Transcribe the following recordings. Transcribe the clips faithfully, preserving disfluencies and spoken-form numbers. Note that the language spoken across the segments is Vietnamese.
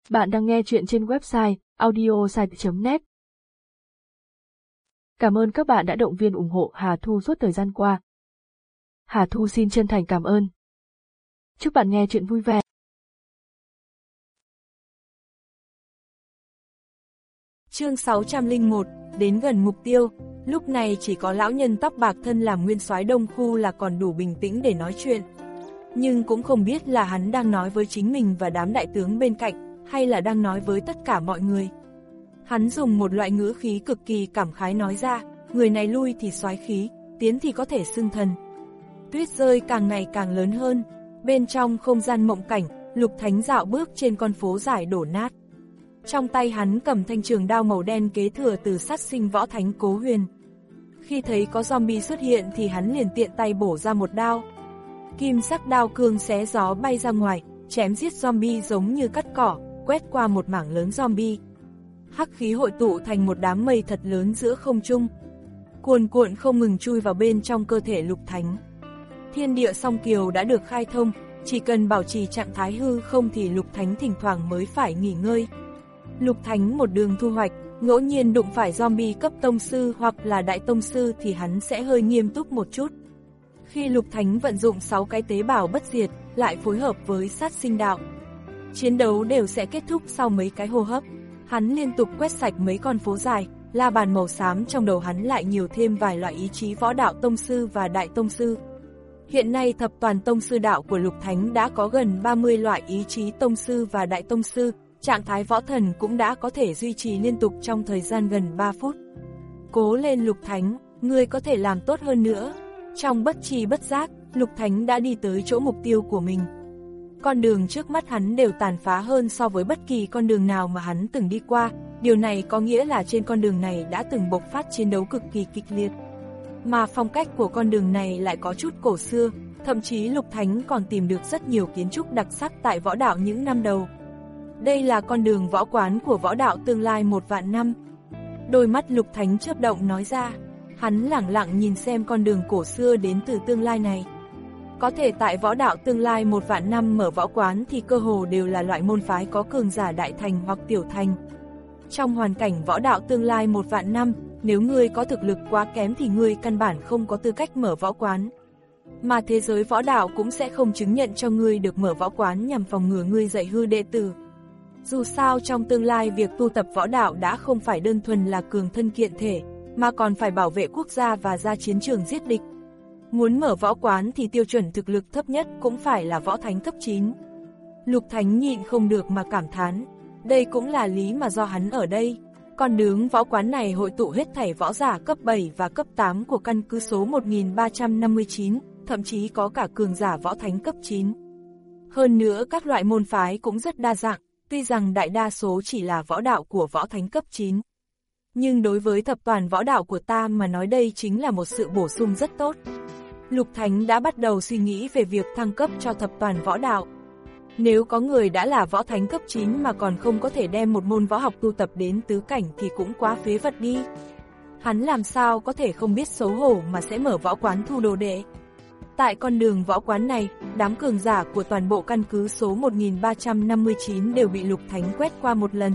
Bạn đang nghe chuyện trên website audiosite chấm net. Cảm ơn các bạn đã động viên ủng hộ Hà Thu suốt thời gian qua. Hà Thu xin chân thành cảm ơn. Chúc bạn nghe chuyện vui vẻ. Chương sáu trăm lẻ một, đến gần mục tiêu. Lúc này chỉ có lão nhân tóc bạc thân làm nguyên soái Đông Khu là còn đủ bình tĩnh để nói chuyện. Nhưng cũng không biết là hắn đang nói với chính mình và đám đại tướng bên cạnh, hay là đang nói với tất cả mọi người. Hắn dùng một loại ngữ khí cực kỳ cảm khái nói ra, người này lui thì soái khí, tiến thì có thể xưng thần. Tuyết rơi càng ngày càng lớn hơn, bên trong không gian mộng cảnh, Lục Thánh dạo bước trên con phố dài đổ nát. Trong tay hắn cầm thanh trường đao màu đen kế thừa từ sát sinh võ thánh Cố Huyền. Khi thấy có zombie xuất hiện thì hắn liền tiện tay bổ ra một đao. Kim sắc đao cương xé gió bay ra ngoài, chém giết zombie giống như cắt cỏ, quét qua một mảng lớn zombie. Hắc khí hội tụ thành một đám mây thật lớn giữa không trung, cuồn cuộn không ngừng chui vào bên trong cơ thể Lục Thánh. Thiên địa song kiều đã được khai thông, chỉ cần bảo trì trạng thái hư không thì Lục Thánh thỉnh thoảng mới phải nghỉ ngơi. Lục Thánh một đường thu hoạch, ngẫu nhiên đụng phải zombie cấp tông sư hoặc là đại tông sư thì hắn sẽ hơi nghiêm túc một chút. Khi Lục Thánh vận dụng sáu cái tế bào bất diệt, lại phối hợp với sát sinh đạo, chiến đấu đều sẽ kết thúc sau mấy cái hô hấp. Hắn liên tục quét sạch mấy con phố dài, la bàn màu xám trong đầu hắn lại nhiều thêm vài loại ý chí võ đạo tông sư và đại tông sư. Hiện nay thập toàn tông sư đạo của Lục Thánh đã có gần ba mươi loại ý chí tông sư và đại tông sư, trạng thái võ thần cũng đã có thể duy trì liên tục trong thời gian gần ba phút. Cố lên Lục Thánh, ngươi có thể làm tốt hơn nữa. Trong bất tri bất giác, Lục Thánh đã đi tới chỗ mục tiêu của mình. Con đường trước mắt hắn đều tàn phá hơn so với bất kỳ con đường nào mà hắn từng đi qua, điều này có nghĩa là trên con đường này đã từng bộc phát chiến đấu cực kỳ kịch liệt. Mà phong cách của con đường này lại có chút cổ xưa, thậm chí Lục Thánh còn tìm được rất nhiều kiến trúc đặc sắc tại võ đạo những năm đầu. Đây là con đường võ quán của võ đạo tương lai một vạn năm. Đôi mắt Lục Thánh chớp động nói ra, hắn lẳng lặng nhìn xem con đường cổ xưa đến từ tương lai này. Có thể tại võ đạo tương lai một vạn năm mở võ quán thì cơ hồ đều là loại môn phái có cường giả đại thành hoặc tiểu thành. Trong hoàn cảnh võ đạo tương lai một vạn năm, nếu ngươi có thực lực quá kém thì ngươi căn bản không có tư cách mở võ quán. Mà thế giới võ đạo cũng sẽ không chứng nhận cho ngươi được mở võ quán nhằm phòng ngừa ngươi dạy hư đệ tử. Dù sao trong tương lai việc tu tập võ đạo đã không phải đơn thuần là cường thân kiện thể, mà còn phải bảo vệ quốc gia và ra chiến trường giết địch. Muốn mở võ quán thì tiêu chuẩn thực lực thấp nhất cũng phải là võ thánh cấp chín. Lục Thánh nhịn không được mà cảm thán, đây cũng là lý mà do hắn ở đây. Con đường võ quán này hội tụ hết thảy võ giả cấp bảy và cấp tám của căn cứ số một nghìn ba trăm năm mươi chín, thậm chí có cả cường giả võ thánh cấp chín. Hơn nữa các loại môn phái cũng rất đa dạng, tuy rằng đại đa số chỉ là võ đạo của võ thánh cấp chín. Nhưng đối với thập toàn võ đạo của ta mà nói đây chính là một sự bổ sung rất tốt. Lục Thánh đã bắt đầu suy nghĩ về việc thăng cấp cho thập toàn võ đạo. Nếu có người đã là võ thánh cấp chín mà còn không có thể đem một môn võ học tu tập đến tứ cảnh thì cũng quá phế vật đi. Hắn làm sao có thể không biết xấu hổ mà sẽ mở võ quán thu đồ đệ. Tại con đường võ quán này, đám cường giả của toàn bộ căn cứ số một nghìn ba trăm năm mươi chín đều bị Lục Thánh quét qua một lần.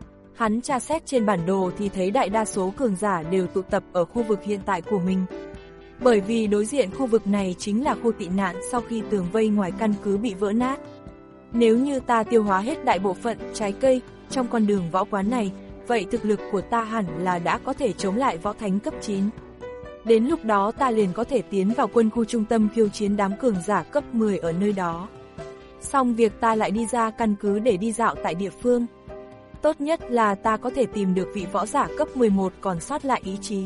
Hắn tra xét trên bản đồ thì thấy đại đa số cường giả đều tụ tập ở khu vực hiện tại của mình. Bởi vì đối diện khu vực này chính là khu tị nạn sau khi tường vây ngoài căn cứ bị vỡ nát. Nếu như ta tiêu hóa hết đại bộ phận trái cây trong con đường võ quán này, vậy thực lực của ta hẳn là đã có thể chống lại võ thánh cấp chín. Đến lúc đó ta liền có thể tiến vào quân khu trung tâm khiêu chiến đám cường giả cấp mười ở nơi đó. Xong việc ta lại đi ra căn cứ để đi dạo tại địa phương. Tốt nhất là ta có thể tìm được vị võ giả cấp mười một còn sót lại ý chí.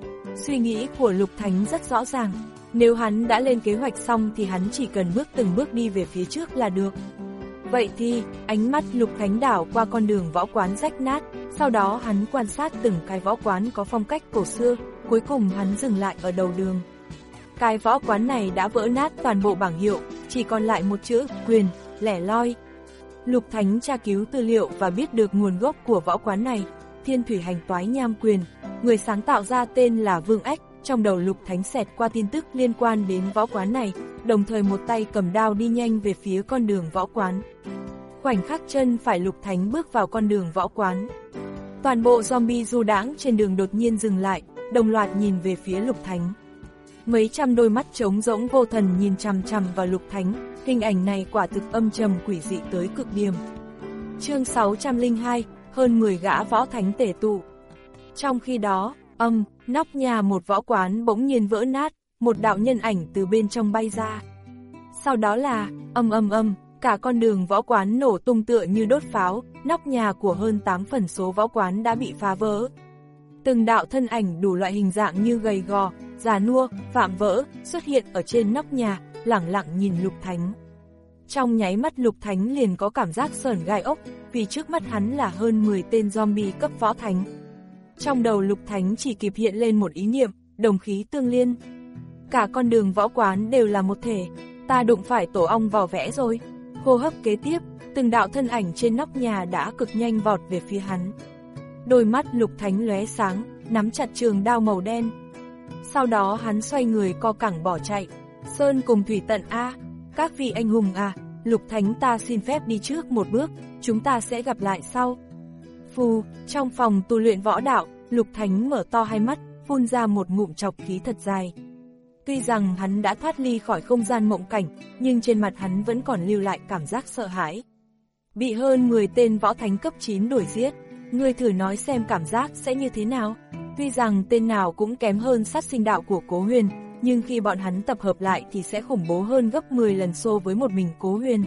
Suy nghĩ của Lục Thánh rất rõ ràng, nếu hắn đã lên kế hoạch xong thì hắn chỉ cần bước từng bước đi về phía trước là được. Vậy thì, ánh mắt Lục Thánh đảo qua con đường võ quán rách nát, sau đó hắn quan sát từng cái võ quán có phong cách cổ xưa, cuối cùng hắn dừng lại ở đầu đường. Cái võ quán này đã vỡ nát toàn bộ bảng hiệu, chỉ còn lại một chữ quyền, lẻ loi. Lục Thánh tra cứu tư liệu và biết được nguồn gốc của võ quán này, Thiên Thủy Hành Toái Nham Quyền, người sáng tạo ra tên là Vương Ách. Trong đầu Lục Thánh xẹt qua tin tức liên quan đến võ quán này, đồng thời một tay cầm đao đi nhanh về phía con đường võ quán. Khoảnh khắc chân phải Lục Thánh bước vào con đường võ quán. Toàn bộ zombie du đãng trên đường đột nhiên dừng lại, đồng loạt nhìn về phía Lục Thánh. Mấy trăm đôi mắt trống rỗng vô thần nhìn chằm chằm vào Lục Thánh, hình ảnh này quả thực âm trầm quỷ dị tới cực điểm. Chương sáu trăm lẻ hai, hơn mười gã võ thánh tề tụ. Trong khi đó, âm, nóc nhà một võ quán bỗng nhiên vỡ nát, một đạo nhân ảnh từ bên trong bay ra. Sau đó là, âm âm âm, cả con đường võ quán nổ tung tựa như đốt pháo, nóc nhà của hơn tám phần số võ quán đã bị phá vỡ. Từng đạo thân ảnh đủ loại hình dạng như gầy gò, già nua, vạm vỡ, xuất hiện ở trên nóc nhà, lẳng lặng nhìn Lục Thánh. Trong nháy mắt Lục Thánh liền có cảm giác sởn gai ốc, vì trước mắt hắn là hơn mười tên zombie cấp võ thánh. Trong đầu Lục Thánh chỉ kịp hiện lên một ý niệm, đồng khí tương liên. Cả con đường võ quán đều là một thể, ta đụng phải tổ ong vò vẽ rồi. Hô hấp kế tiếp, từng đạo thân ảnh trên nóc nhà đã cực nhanh vọt về phía hắn. Đôi mắt Lục Thánh lóe sáng, nắm chặt trường đao màu đen. Sau đó hắn xoay người co cẳng bỏ chạy. Sơn cùng thủy tận a, các vị anh hùng à, Lục Thánh ta xin phép đi trước một bước, chúng ta sẽ gặp lại sau. Phù, trong phòng tu luyện võ đạo, Lục Thánh mở to hai mắt, phun ra một ngụm trọc khí thật dài. Tuy rằng hắn đã thoát ly khỏi không gian mộng cảnh, nhưng trên mặt hắn vẫn còn lưu lại cảm giác sợ hãi. Bị hơn mười tên võ thánh cấp chín đuổi giết, ngươi thử nói xem cảm giác sẽ như thế nào. Tuy rằng tên nào cũng kém hơn sát sinh đạo của Cố Huyền, nhưng khi bọn hắn tập hợp lại thì sẽ khủng bố hơn gấp mười lần so với một mình Cố Huyền.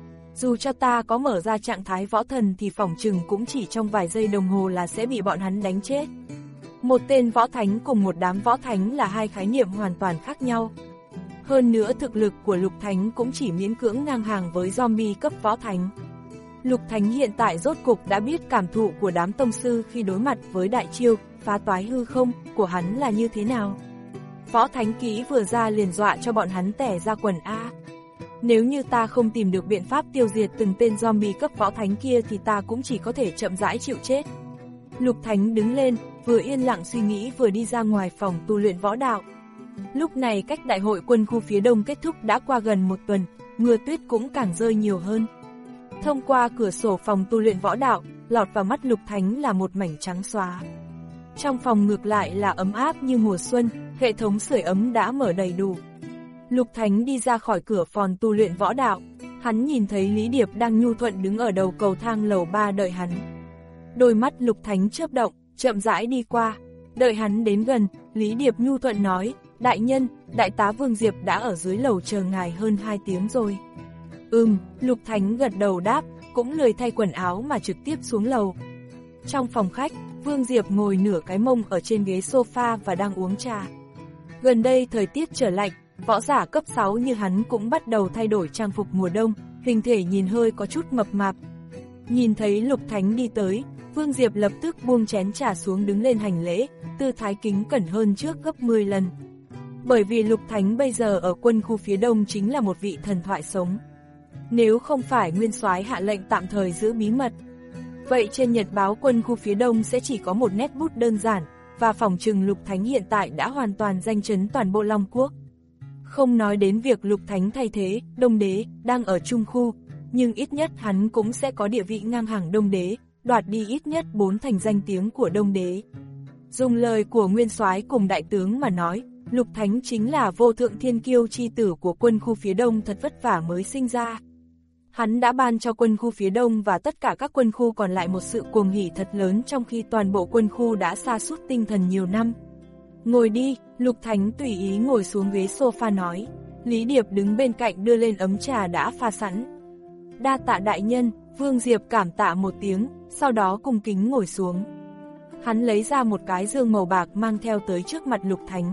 Dù cho ta có mở ra trạng thái võ thần thì phỏng chừng cũng chỉ trong vài giây đồng hồ là sẽ bị bọn hắn đánh chết. Một tên võ thánh cùng một đám võ thánh là hai khái niệm hoàn toàn khác nhau. Hơn nữa thực lực của Lục Thánh cũng chỉ miễn cưỡng ngang hàng với zombie cấp võ thánh. Lục Thánh hiện tại rốt cục đã biết cảm thụ của đám tông sư khi đối mặt với đại chiêu, phá toái hư không, của hắn là như thế nào. Võ thánh kỹ vừa ra liền dọa cho bọn hắn tẻ ra quần A. Nếu như ta không tìm được biện pháp tiêu diệt từng tên zombie cấp võ thánh kia thì ta cũng chỉ có thể chậm rãi chịu chết. Lục Thánh đứng lên, vừa yên lặng suy nghĩ vừa đi ra ngoài phòng tu luyện võ đạo. Lúc này cách đại hội quân khu phía đông kết thúc đã qua gần một tuần, mưa tuyết cũng càng rơi nhiều hơn. Thông qua cửa sổ phòng tu luyện võ đạo, lọt vào mắt Lục Thánh là một mảnh trắng xóa. Trong phòng ngược lại là ấm áp như mùa xuân, hệ thống sưởi ấm đã mở đầy đủ. Lục Thánh đi ra khỏi cửa phòng tu luyện võ đạo, hắn nhìn thấy Lý Điệp đang nhu thuận đứng ở đầu cầu thang lầu ba đợi hắn. Đôi mắt Lục Thánh chớp động, chậm rãi đi qua. Đợi hắn đến gần, Lý Điệp nhu thuận nói, đại nhân, đại tá Vương Diệp đã ở dưới lầu chờ ngài hơn hai tiếng rồi. Ừm, Lục Thánh gật đầu đáp, cũng lười thay quần áo mà trực tiếp xuống lầu. Trong phòng khách, Vương Diệp ngồi nửa cái mông ở trên ghế sofa và đang uống trà. Gần đây thời tiết trở lạnh, võ giả cấp sáu như hắn cũng bắt đầu thay đổi trang phục mùa đông, hình thể nhìn hơi có chút mập mạp. Nhìn thấy Lục Thánh đi tới, Vương Diệp lập tức buông chén trà xuống đứng lên hành lễ, tư thái kính cẩn hơn trước gấp mười lần. Bởi vì Lục Thánh bây giờ ở quân khu phía đông chính là một vị thần thoại sống. Nếu không phải nguyên soái hạ lệnh tạm thời giữ bí mật, vậy trên nhật báo quân khu phía đông sẽ chỉ có một nét bút đơn giản, và phỏng chừng Lục Thánh hiện tại đã hoàn toàn danh chấn toàn bộ Long Quốc. Không nói đến việc Lục Thánh thay thế, Đông Đế, đang ở Trung khu, nhưng ít nhất hắn cũng sẽ có địa vị ngang hàng Đông Đế, đoạt đi ít nhất bốn thành danh tiếng của Đông Đế. Dùng lời của nguyên soái cùng đại tướng mà nói, Lục Thánh chính là vô thượng thiên kiêu chi tử của quân khu phía đông thật vất vả mới sinh ra. Hắn đã ban cho quân khu phía đông và tất cả các quân khu còn lại một sự cuồng hỉ thật lớn trong khi toàn bộ quân khu đã sa sút tinh thần nhiều năm. Ngồi đi, Lục Thánh tùy ý ngồi xuống ghế sofa nói. Lý Điệp đứng bên cạnh đưa lên ấm trà đã pha sẵn. Đa tạ đại nhân, Vương Diệp cảm tạ một tiếng, sau đó cung kính ngồi xuống. Hắn lấy ra một cái dương màu bạc mang theo tới trước mặt Lục Thánh.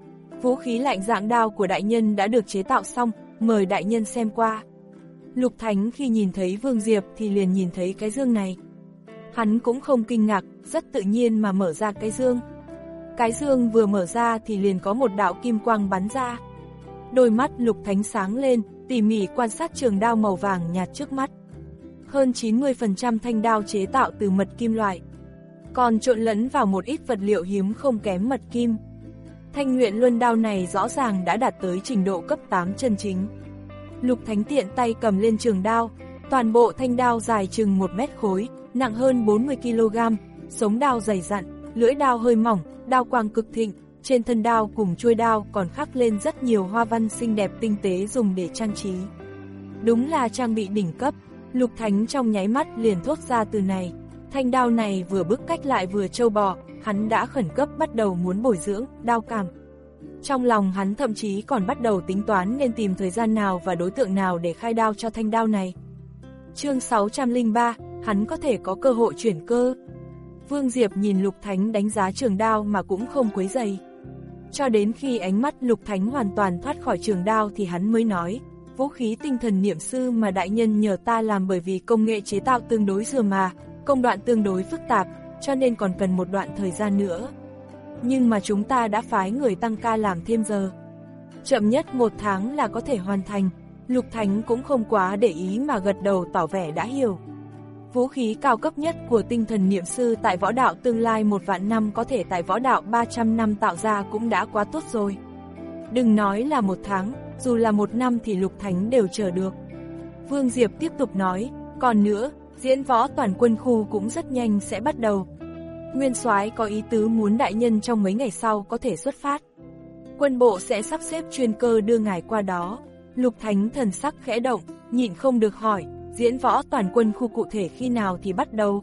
Vũ khí lạnh dạng đao của đại nhân đã được chế tạo xong, mời đại nhân xem qua. Lục Thánh khi nhìn thấy Vương Diệp thì liền nhìn thấy cái dương này. Hắn cũng không kinh ngạc, rất tự nhiên mà mở ra cái dương. Cái dương vừa mở ra thì liền có một đạo kim quang bắn ra. Đôi mắt Lục Thánh sáng lên, tỉ mỉ quan sát trường đao màu vàng nhạt trước mắt. Hơn chín mươi phần trăm thanh đao chế tạo từ mật kim loại, còn trộn lẫn vào một ít vật liệu hiếm không kém mật kim. Thanh Nguyện Luân đao này rõ ràng đã đạt tới trình độ cấp tám chân chính. Lục Thánh tiện tay cầm lên trường đao, Toàn bộ thanh đao dài chừng một mét khối, nặng hơn bốn mươi ki lô gam, sống đao dày dặn, lưỡi đao hơi mỏng, đao quang cực thịnh, trên thân đao cùng chuôi đao còn khắc lên rất nhiều hoa văn xinh đẹp tinh tế dùng để trang trí. Đúng là trang bị đỉnh cấp, Lục Thánh trong nháy mắt liền thốt ra từ này. Thanh đao này vừa bức cách lại vừa trâu bò, hắn đã khẩn cấp bắt đầu muốn bồi dưỡng, đao cảm. Trong lòng hắn thậm chí còn bắt đầu tính toán nên tìm thời gian nào và đối tượng nào để khai đao cho thanh đao này. Chương sáu trăm lẻ ba, hắn có thể có cơ hội chuyển cơ. Vương Diệp nhìn Lục Thánh đánh giá trường đao mà cũng không quấy rầy. Cho đến khi ánh mắt Lục Thánh hoàn toàn thoát khỏi trường đao thì hắn mới nói, vũ khí tinh thần niệm sư mà đại nhân nhờ ta làm bởi vì công nghệ chế tạo tương đối dừa mà, công đoạn tương đối phức tạp, cho nên còn cần một đoạn thời gian nữa. Nhưng mà chúng ta đã phái người tăng ca làm thêm giờ. Chậm nhất một tháng là có thể hoàn thành. Lục Thánh cũng không quá để ý mà gật đầu tỏ vẻ đã hiểu. Vũ khí cao cấp nhất của tinh thần niệm sư tại võ đạo tương lai một vạn năm có thể tại võ đạo ba trăm năm tạo ra cũng đã quá tốt rồi. Đừng nói là một tháng, dù là một năm thì Lục Thánh đều chờ được. Vương Diệp tiếp tục nói, còn nữa, diễn võ toàn quân khu cũng rất nhanh sẽ bắt đầu. Nguyên soái có ý tứ muốn đại nhân trong mấy ngày sau có thể xuất phát. Quân bộ sẽ sắp xếp chuyên cơ đưa ngài qua đó. Lục Thánh thần sắc khẽ động, nhịn không được hỏi, diễn võ toàn quân khu cụ thể khi nào thì bắt đầu?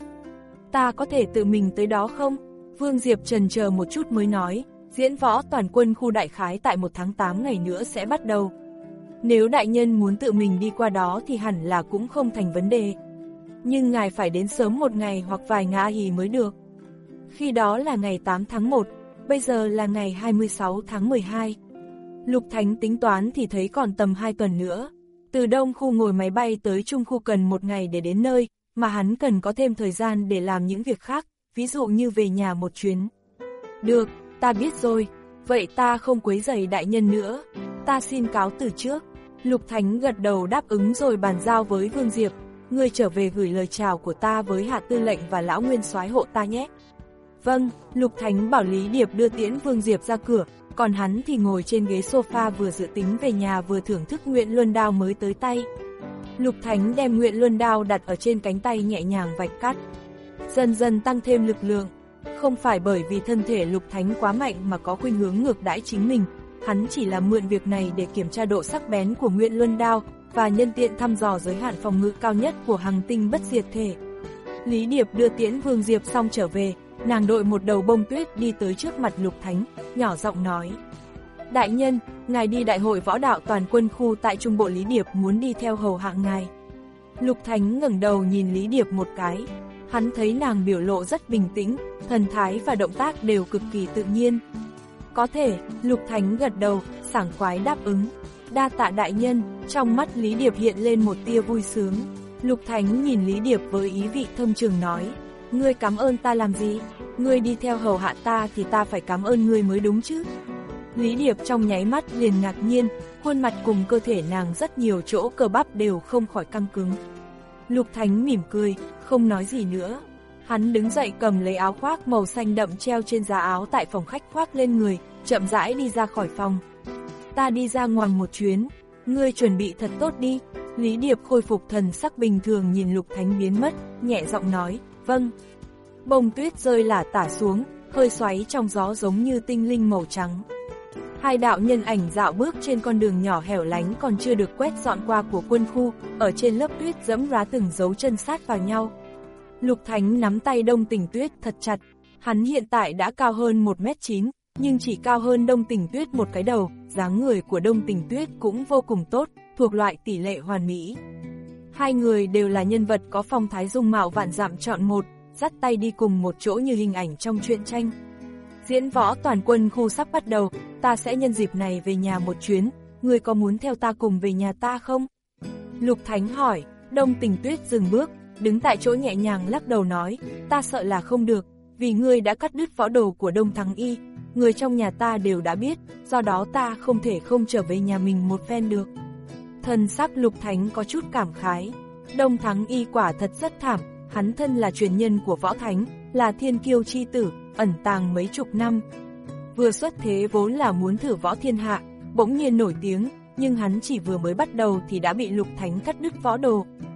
Ta có thể tự mình tới đó không? Vương Diệp chần chờ một chút mới nói, diễn võ toàn quân khu đại khái tại một tháng tám ngày nữa sẽ bắt đầu. Nếu đại nhân muốn tự mình đi qua đó thì hẳn là cũng không thành vấn đề. Nhưng ngài phải đến sớm một ngày hoặc vài ngày mới được. Khi đó là ngày tám tháng một, bây giờ là ngày hai mươi sáu tháng mười hai. Lục Thánh tính toán thì thấy còn tầm hai tuần nữa. Từ đông khu ngồi máy bay tới trung khu cần một ngày để đến nơi, mà hắn cần có thêm thời gian để làm những việc khác, ví dụ như về nhà một chuyến. Được, ta biết rồi, vậy ta không quấy rầy đại nhân nữa, ta xin cáo từ trước. Lục Thánh gật đầu đáp ứng rồi bàn giao với Vương Diệp, ngươi trở về gửi lời chào của ta với Hạ Tư lệnh và lão nguyên soái hộ ta nhé. Vâng, Lục Thánh bảo Lý Điệp đưa tiễn Vương Diệp ra cửa, còn hắn thì ngồi trên ghế sofa vừa dự tính về nhà vừa thưởng thức Nguyện Luân Đao mới tới tay. Lục Thánh đem Nguyện Luân Đao đặt ở trên cánh tay nhẹ nhàng vạch cắt, dần dần tăng thêm lực lượng. Không phải bởi vì thân thể Lục Thánh quá mạnh mà có khuynh hướng ngược đãi chính mình, hắn chỉ là mượn việc này để kiểm tra độ sắc bén của Nguyện Luân Đao và nhân tiện thăm dò giới hạn phòng ngự cao nhất của Hằng Tinh Bất Diệt Thể. Lý Điệp đưa tiễn Vương Diệp xong trở về, nàng đội một đầu bông tuyết đi tới trước mặt Lục Thánh, nhỏ giọng nói, đại nhân, ngài đi đại hội võ đạo toàn quân khu tại Trung Bộ, Lý Điệp muốn đi theo hầu hạ ngài. Lục Thánh ngẩng đầu nhìn Lý Điệp một cái, hắn thấy nàng biểu lộ rất bình tĩnh, thần thái và động tác đều cực kỳ tự nhiên. Có thể, Lục Thánh gật đầu, sảng khoái đáp ứng, đa tạ đại nhân. Trong mắt Lý Điệp hiện lên một tia vui sướng. Lục Thánh nhìn Lý Điệp với ý vị thâm trường nói, ngươi cảm ơn ta làm gì? Ngươi đi theo hầu hạ ta thì ta phải cảm ơn ngươi mới đúng chứ. Lý Điệp trong nháy mắt liền ngạc nhiên, khuôn mặt cùng cơ thể nàng rất nhiều chỗ cơ bắp đều không khỏi căng cứng. Lục Thánh mỉm cười, không nói gì nữa. Hắn đứng dậy cầm lấy áo khoác màu xanh đậm treo trên giá áo tại phòng khách khoác lên người, chậm rãi đi ra khỏi phòng. Ta đi ra ngoài một chuyến, ngươi chuẩn bị thật tốt đi. Lý Điệp khôi phục thần sắc bình thường nhìn Lục Thánh biến mất, nhẹ giọng nói, vâng. Bông tuyết rơi lả tả xuống, hơi xoáy trong gió giống như tinh linh màu trắng. Hai đạo nhân ảnh dạo bước trên con đường nhỏ hẻo lánh còn chưa được quét dọn qua của quân khu, ở trên lớp tuyết dẫm rá từng dấu chân sát vào nhau. Lục Thánh nắm tay Đông Tình Tuyết thật chặt, hắn hiện tại đã cao hơn một mét chín, nhưng chỉ cao hơn Đông Tình Tuyết một cái đầu, dáng người của Đông Tình Tuyết cũng vô cùng tốt, thuộc loại tỷ lệ hoàn mỹ. Hai người đều là nhân vật có phong thái dung mạo vạn dặm chọn một, dắt tay đi cùng một chỗ như hình ảnh trong truyện tranh. Diễn võ toàn quân khu sắp bắt đầu, ta sẽ nhân dịp này về nhà một chuyến, ngươi có muốn theo ta cùng về nhà ta không? Lục Thánh hỏi. Đông Tình Tuyết dừng bước, đứng tại chỗ nhẹ nhàng lắc đầu nói, ta sợ là không được, vì ngươi đã cắt đứt võ đồ của Đông Thắng Y, người trong nhà ta đều đã biết, do đó ta không thể không trở về nhà mình một phen được. Thần sắc Lục Thánh có chút cảm khái, Đông Thắng Y quả thật rất thảm, hắn thân là truyền nhân của võ thánh, là thiên kiêu chi tử, ẩn tàng mấy chục năm. Vừa xuất thế vốn là muốn thử võ thiên hạ, bỗng nhiên nổi tiếng, nhưng hắn chỉ vừa mới bắt đầu thì đã bị Lục Thánh cắt đứt võ đồ.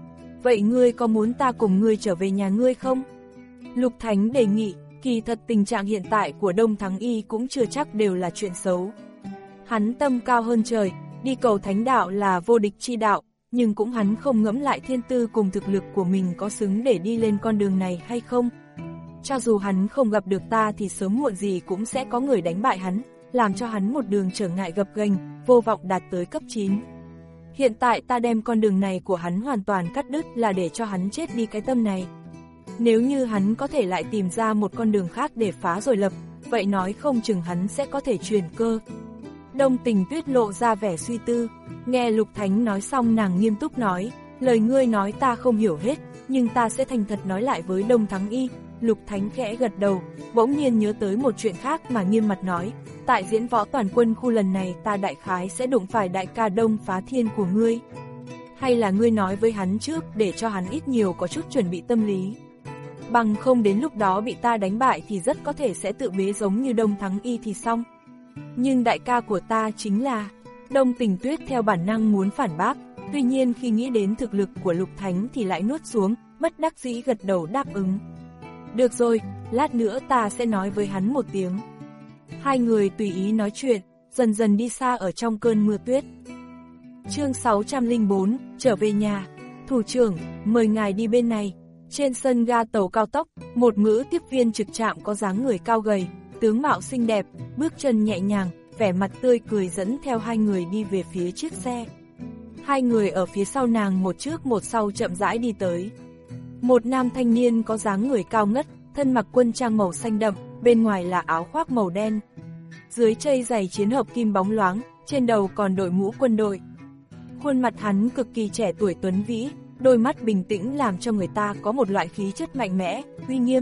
vậy ngươi có muốn ta cùng ngươi trở về nhà ngươi không? Lục Thánh đề nghị, kỳ thật tình trạng hiện tại của Đông Thắng Y cũng chưa chắc đều là chuyện xấu. Hắn tâm cao hơn trời, đi cầu thánh đạo là vô địch chi đạo, nhưng cũng hắn không ngẫm lại thiên tư cùng thực lực của mình có xứng để đi lên con đường này hay không. Cho dù hắn không gặp được ta thì sớm muộn gì cũng sẽ có người đánh bại hắn, làm cho hắn một đường trở ngại gập ghềnh, vô vọng đạt tới cấp chín. Hiện tại ta đem con đường này của hắn hoàn toàn cắt đứt là để cho hắn chết đi cái tâm này. Nếu như hắn có thể lại tìm ra một con đường khác để phá rồi lập, vậy nói không chừng hắn sẽ có thể truyền cơ. Đông Tình Tuyết lộ ra vẻ suy tư, nghe Lục Thánh nói xong nàng nghiêm túc nói, lời ngươi nói ta không hiểu hết, nhưng ta sẽ thành thật nói lại với Đông Thắng Y. Lục Thánh khẽ gật đầu, bỗng nhiên nhớ tới một chuyện khác mà nghiêm mặt nói, tại diễn võ toàn quân khu lần này ta đại khái sẽ đụng phải đại ca Đông Phá Thiên của ngươi. Hay là ngươi nói với hắn trước để cho hắn ít nhiều có chút chuẩn bị tâm lý. Bằng không đến lúc đó bị ta đánh bại thì rất có thể sẽ tự bế giống như Đông Thắng Y thì xong. Nhưng đại ca của ta chính là... Đông Tình Tuyết theo bản năng muốn phản bác, tuy nhiên khi nghĩ đến thực lực của Lục Thánh thì lại nuốt xuống, bất đắc dĩ gật đầu đáp ứng. Được rồi, lát nữa ta sẽ nói với hắn một tiếng. Hai người tùy ý nói chuyện, dần dần đi xa ở trong cơn mưa tuyết. Chương sáu trăm lẻ bốn, trở về nhà. Thủ trưởng, mời ngài đi bên này. Trên sân ga tàu cao tốc, một nữ tiếp viên trực trạm có dáng người cao gầy, tướng mạo xinh đẹp, bước chân nhẹ nhàng, vẻ mặt tươi cười dẫn theo hai người đi về phía chiếc xe. Hai người ở phía sau nàng một trước một sau chậm rãi đi tới. Một nam thanh niên có dáng người cao ngất, thân mặc quân trang màu xanh đậm, bên ngoài là áo khoác màu đen. Dưới chây giày chiến hợp kim bóng loáng, trên đầu còn đội mũ quân đội. Khuôn mặt hắn cực kỳ trẻ tuổi tuấn vĩ, đôi mắt bình tĩnh làm cho người ta có một loại khí chất mạnh mẽ, uy nghiêm.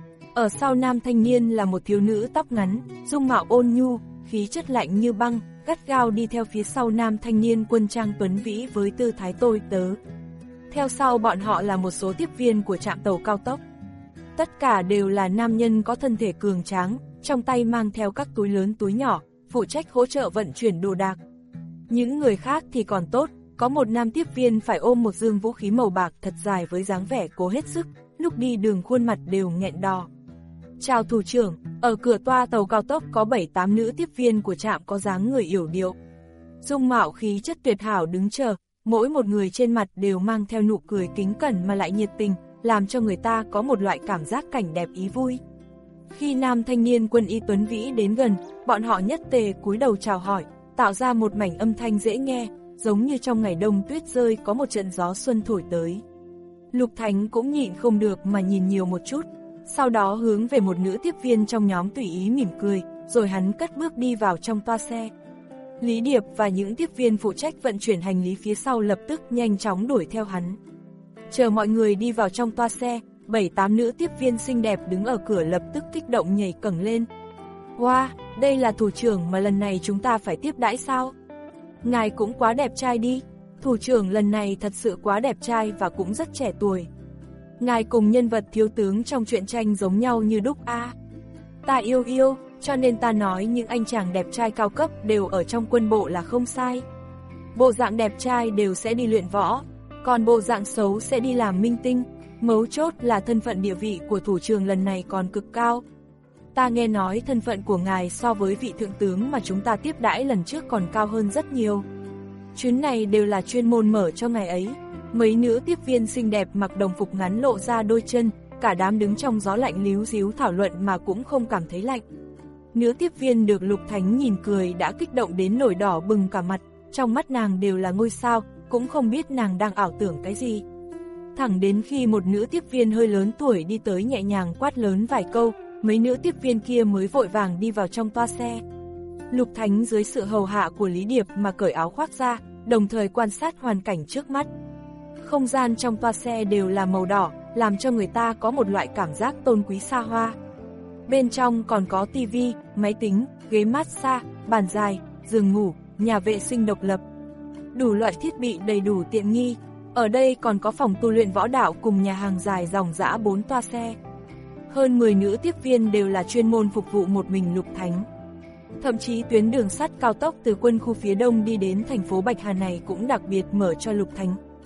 Ở sau nam thanh niên là một thiếu nữ tóc ngắn, dung mạo ôn nhu, khí chất lạnh như băng, gắt gao đi theo phía sau nam thanh niên quân trang tuấn vĩ với tư thái tôi tớ. Theo sau bọn họ là một số tiếp viên của trạm tàu cao tốc. Tất cả đều là nam nhân có thân thể cường tráng, trong tay mang theo các túi lớn túi nhỏ, phụ trách hỗ trợ vận chuyển đồ đạc. Những người khác thì còn tốt, có một nam tiếp viên phải ôm một dương vũ khí màu bạc thật dài với dáng vẻ cố hết sức, lúc đi đường khuôn mặt đều nghẹn đỏ. Chào thủ trưởng, ở cửa toa tàu cao tốc có bảy tám nữ tiếp viên của trạm có dáng người yểu điệu. Dung mạo khí chất tuyệt hảo đứng chờ, mỗi một người trên mặt đều mang theo nụ cười kính cẩn mà lại nhiệt tình, làm cho người ta có một loại cảm giác cảnh đẹp ý vui. Khi nam thanh niên quân y tuấn vĩ đến gần, bọn họ nhất tề cúi đầu chào hỏi, tạo ra một mảnh âm thanh dễ nghe, giống như trong ngày đông tuyết rơi có một trận gió xuân thổi tới. Lục Thánh cũng nhịn không được mà nhìn nhiều một chút, sau đó hướng về một nữ tiếp viên trong nhóm tùy ý mỉm cười, rồi hắn cất bước đi vào trong toa xe. Lý Điệp và những tiếp viên phụ trách vận chuyển hành lý phía sau lập tức nhanh chóng đuổi theo hắn. Chờ mọi người đi vào trong toa xe, bảy tám nữ tiếp viên xinh đẹp đứng ở cửa lập tức kích động nhảy cẫng lên. Wow, đây là thủ trưởng mà lần này chúng ta phải tiếp đãi sao? Ngài cũng quá đẹp trai đi, thủ trưởng lần này thật sự quá đẹp trai và cũng rất trẻ tuổi. Ngài cùng nhân vật thiếu tướng trong truyện tranh giống nhau như đúc a. À. Ta yêu yêu, cho nên ta nói những anh chàng đẹp trai cao cấp đều ở trong quân bộ là không sai. Bộ dạng đẹp trai đều sẽ đi luyện võ, còn bộ dạng xấu sẽ đi làm minh tinh. Mấu chốt là thân phận địa vị của thủ trưởng lần này còn cực cao. Ta nghe nói thân phận của ngài so với vị thượng tướng mà chúng ta tiếp đãi lần trước còn cao hơn rất nhiều. Chuyến này đều là chuyên môn mở cho ngài ấy. Mấy nữ tiếp viên xinh đẹp mặc đồng phục ngắn lộ ra đôi chân, cả đám đứng trong gió lạnh líu ríu thảo luận mà cũng không cảm thấy lạnh. Nữ tiếp viên được Lục Thánh nhìn cười đã kích động đến nổi đỏ bừng cả mặt, trong mắt nàng đều là ngôi sao, cũng không biết nàng đang ảo tưởng cái gì. Thẳng đến khi một nữ tiếp viên hơi lớn tuổi đi tới nhẹ nhàng quát lớn vài câu, mấy nữ tiếp viên kia mới vội vàng đi vào trong toa xe. Lục Thánh dưới sự hầu hạ của Lý Điệp mà cởi áo khoác ra, đồng thời quan sát hoàn cảnh trước mắt. Không gian trong toa xe đều là màu đỏ, làm cho người ta có một loại cảm giác tôn quý xa hoa. Bên trong còn có tivi, máy tính, ghế massage, bàn dài, giường ngủ, nhà vệ sinh độc lập. Đủ loại thiết bị đầy đủ tiện nghi. Ở đây còn có phòng tu luyện võ đạo cùng nhà hàng dài dòng dã bốn toa xe. Hơn mười nữ tiếp viên đều là chuyên môn phục vụ một mình Lục Thánh. Thậm chí tuyến đường sắt cao tốc từ quân khu phía đông đi đến thành phố Bạch Hà này cũng đặc biệt mở cho Lục Thánh.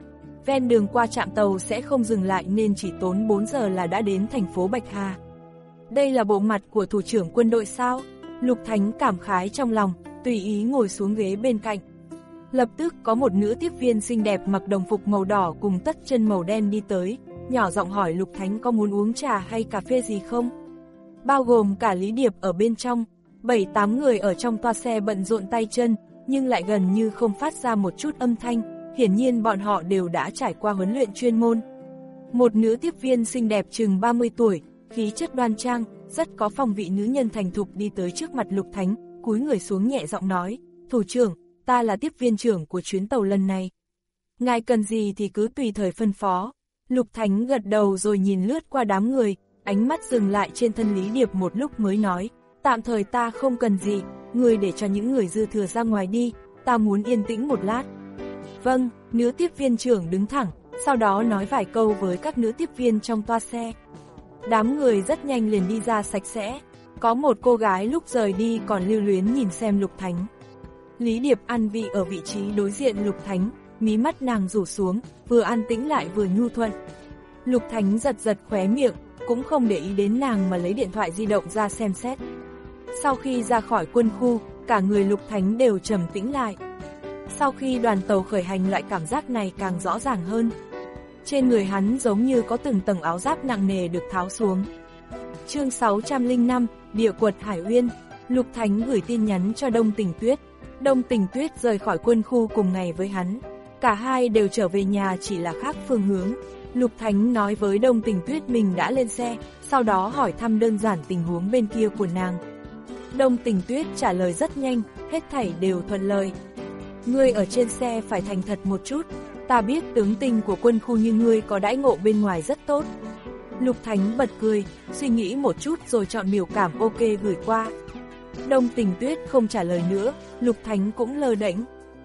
ven đường qua trạm tàu sẽ không dừng lại nên chỉ tốn bốn giờ là đã đến thành phố Bạch Hà. Đây là bộ mặt của thủ trưởng quân đội sao? Lục Thánh cảm khái trong lòng, tùy ý ngồi xuống ghế bên cạnh. Lập tức có một nữ tiếp viên xinh đẹp mặc đồng phục màu đỏ cùng tất chân màu đen đi tới, nhỏ giọng hỏi Lục Thánh có muốn uống trà hay cà phê gì không? Bao gồm cả Lý Điệp ở bên trong, bảy tám người ở trong toa xe bận rộn tay chân, nhưng lại gần như không phát ra một chút âm thanh, hiển nhiên bọn họ đều đã trải qua huấn luyện chuyên môn. Một nữ tiếp viên xinh đẹp chừng ba mươi tuổi, khí chất đoan trang, rất có phong vị nữ nhân thành thục đi tới trước mặt Lục Thánh, cúi người xuống nhẹ giọng nói, thủ trưởng, ta là tiếp viên trưởng của chuyến tàu lần này. Ngài cần gì thì cứ tùy thời phân phó. Lục Thánh gật đầu rồi nhìn lướt qua đám người, ánh mắt dừng lại trên thân Lý Điệp một lúc mới nói, tạm thời ta không cần gì, người để cho những người dư thừa ra ngoài đi, ta muốn yên tĩnh một lát. Vâng, nữ tiếp viên trưởng đứng thẳng, sau đó nói vài câu với các nữ tiếp viên trong toa xe. Đám người rất nhanh liền đi ra sạch sẽ, có một cô gái lúc rời đi còn lưu luyến nhìn xem Lục Thánh. Lý Điệp ăn vị ở vị trí đối diện Lục Thánh, mí mắt nàng rủ xuống, vừa an tĩnh lại vừa nhu thuận. Lục Thánh giật giật khóe miệng, cũng không để ý đến nàng mà lấy điện thoại di động ra xem xét. Sau khi ra khỏi quân khu, cả người Lục Thánh đều trầm tĩnh lại. Sau khi đoàn tàu khởi hành loại cảm giác này càng rõ ràng hơn. Trên người hắn giống như có từng tầng áo giáp nặng nề được tháo xuống. Chương sáu trăm lẻ năm, Địa quật Hải Uyên. Lục Thánh gửi tin nhắn cho Đông Tình Tuyết. Đông Tình Tuyết rời khỏi quân khu cùng ngày với hắn. Cả hai đều trở về nhà chỉ là khác phương hướng. Lục Thánh nói với Đông Tình Tuyết mình đã lên xe, sau đó hỏi thăm đơn giản tình huống bên kia của nàng. Đông Tình Tuyết trả lời rất nhanh, hết thảy đều thuận lợi. Ngươi ở trên xe phải thành thật một chút, ta biết tướng tinh của quân khu như ngươi có đãi ngộ bên ngoài rất tốt. Lục Thánh bật cười, suy nghĩ một chút rồi chọn biểu cảm ok gửi qua. Đông Tình Tuyết không trả lời nữa, Lục Thánh cũng lơ đễnh.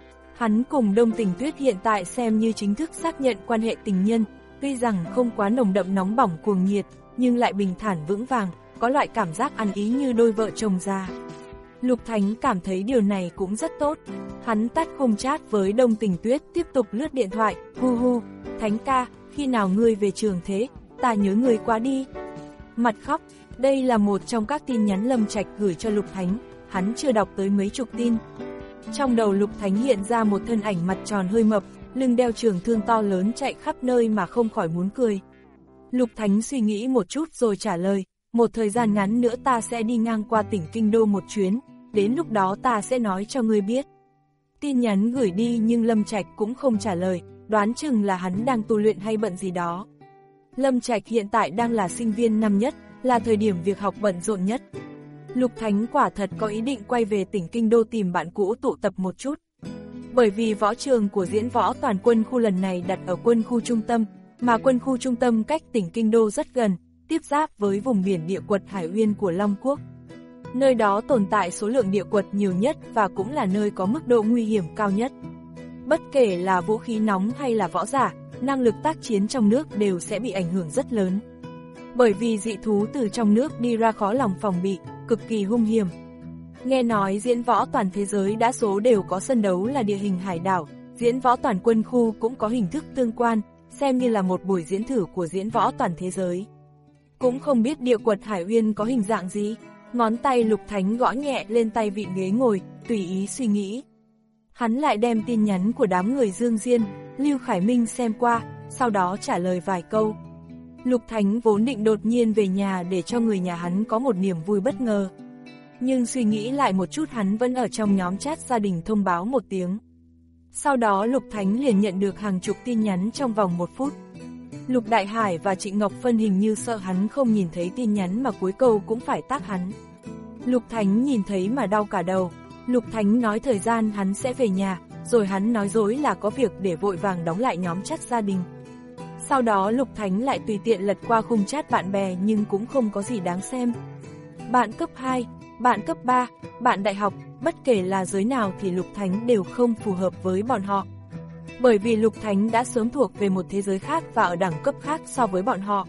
Hắn cùng Đông Tình Tuyết hiện tại xem như chính thức xác nhận quan hệ tình nhân, tuy rằng không quá nồng đậm nóng bỏng cuồng nhiệt, nhưng lại bình thản vững vàng, có loại cảm giác ăn ý như đôi vợ chồng già. Lục Thánh cảm thấy điều này cũng rất tốt. Hắn tắt khung chat với Đông Tình Tuyết, tiếp tục lướt điện thoại, hu hu, Thánh ca, khi nào ngươi về trường thế, ta nhớ ngươi quá đi. Mặt khóc, đây là một trong các tin nhắn Lâm Trạch gửi cho Lục Thánh, hắn chưa đọc tới mấy chục tin. Trong đầu Lục Thánh hiện ra một thân ảnh mặt tròn hơi mập, lưng đeo trường thương to lớn chạy khắp nơi mà không khỏi muốn cười. Lục Thánh suy nghĩ một chút rồi trả lời, một thời gian ngắn nữa ta sẽ đi ngang qua tỉnh Kinh Đô một chuyến, đến lúc đó ta sẽ nói cho ngươi biết. Tin nhắn gửi đi nhưng Lâm Trạch cũng không trả lời, đoán chừng là hắn đang tu luyện hay bận gì đó. Lâm Trạch hiện tại đang là sinh viên năm nhất, là thời điểm việc học bận rộn nhất. Lục Thánh quả thật có ý định quay về tỉnh Kinh Đô tìm bạn cũ tụ tập một chút. Bởi vì võ trường của diễn võ toàn quân khu lần này đặt ở quân khu trung tâm, mà quân khu trung tâm cách tỉnh Kinh Đô rất gần, tiếp giáp với vùng biển địa quật Hải Uyên của Long Quốc. Nơi đó tồn tại số lượng địa quật nhiều nhất và cũng là nơi có mức độ nguy hiểm cao nhất. Bất kể là vũ khí nóng hay là võ giả, năng lực tác chiến trong nước đều sẽ bị ảnh hưởng rất lớn. Bởi vì dị thú từ trong nước đi ra khó lòng phòng bị, cực kỳ hung hiểm. Nghe nói diễn võ toàn thế giới đa số đều có sân đấu là địa hình hải đảo, diễn võ toàn quân khu cũng có hình thức tương quan, xem như là một buổi diễn thử của diễn võ toàn thế giới. Cũng không biết địa quật Hải Uyên có hình dạng gì, ngón tay Lục Thánh gõ nhẹ lên tay vị ghế ngồi, tùy ý suy nghĩ. Hắn lại đem tin nhắn của đám người Dương Diên, Lưu Khải Minh xem qua, sau đó trả lời vài câu. Lục Thánh vốn định đột nhiên về nhà để cho người nhà hắn có một niềm vui bất ngờ. Nhưng suy nghĩ lại một chút hắn vẫn ở trong nhóm chat gia đình thông báo một tiếng. Sau đó Lục Thánh liền nhận được hàng chục tin nhắn trong vòng một phút. Lục Đại Hải và Trịnh Ngọc Phân hình như sợ hắn không nhìn thấy tin nhắn mà cuối câu cũng phải tag hắn. Lục Thánh nhìn thấy mà đau cả đầu. Lục Thánh nói thời gian hắn sẽ về nhà, rồi hắn nói dối là có việc để vội vàng đóng lại nhóm chat gia đình. Sau đó Lục Thánh lại tùy tiện lật qua khung chat bạn bè nhưng cũng không có gì đáng xem. Bạn cấp hai, bạn cấp ba, bạn đại học, bất kể là giới nào thì Lục Thánh đều không phù hợp với bọn họ. Bởi vì Lục Thánh đã sớm thuộc về một thế giới khác và ở đẳng cấp khác so với bọn họ.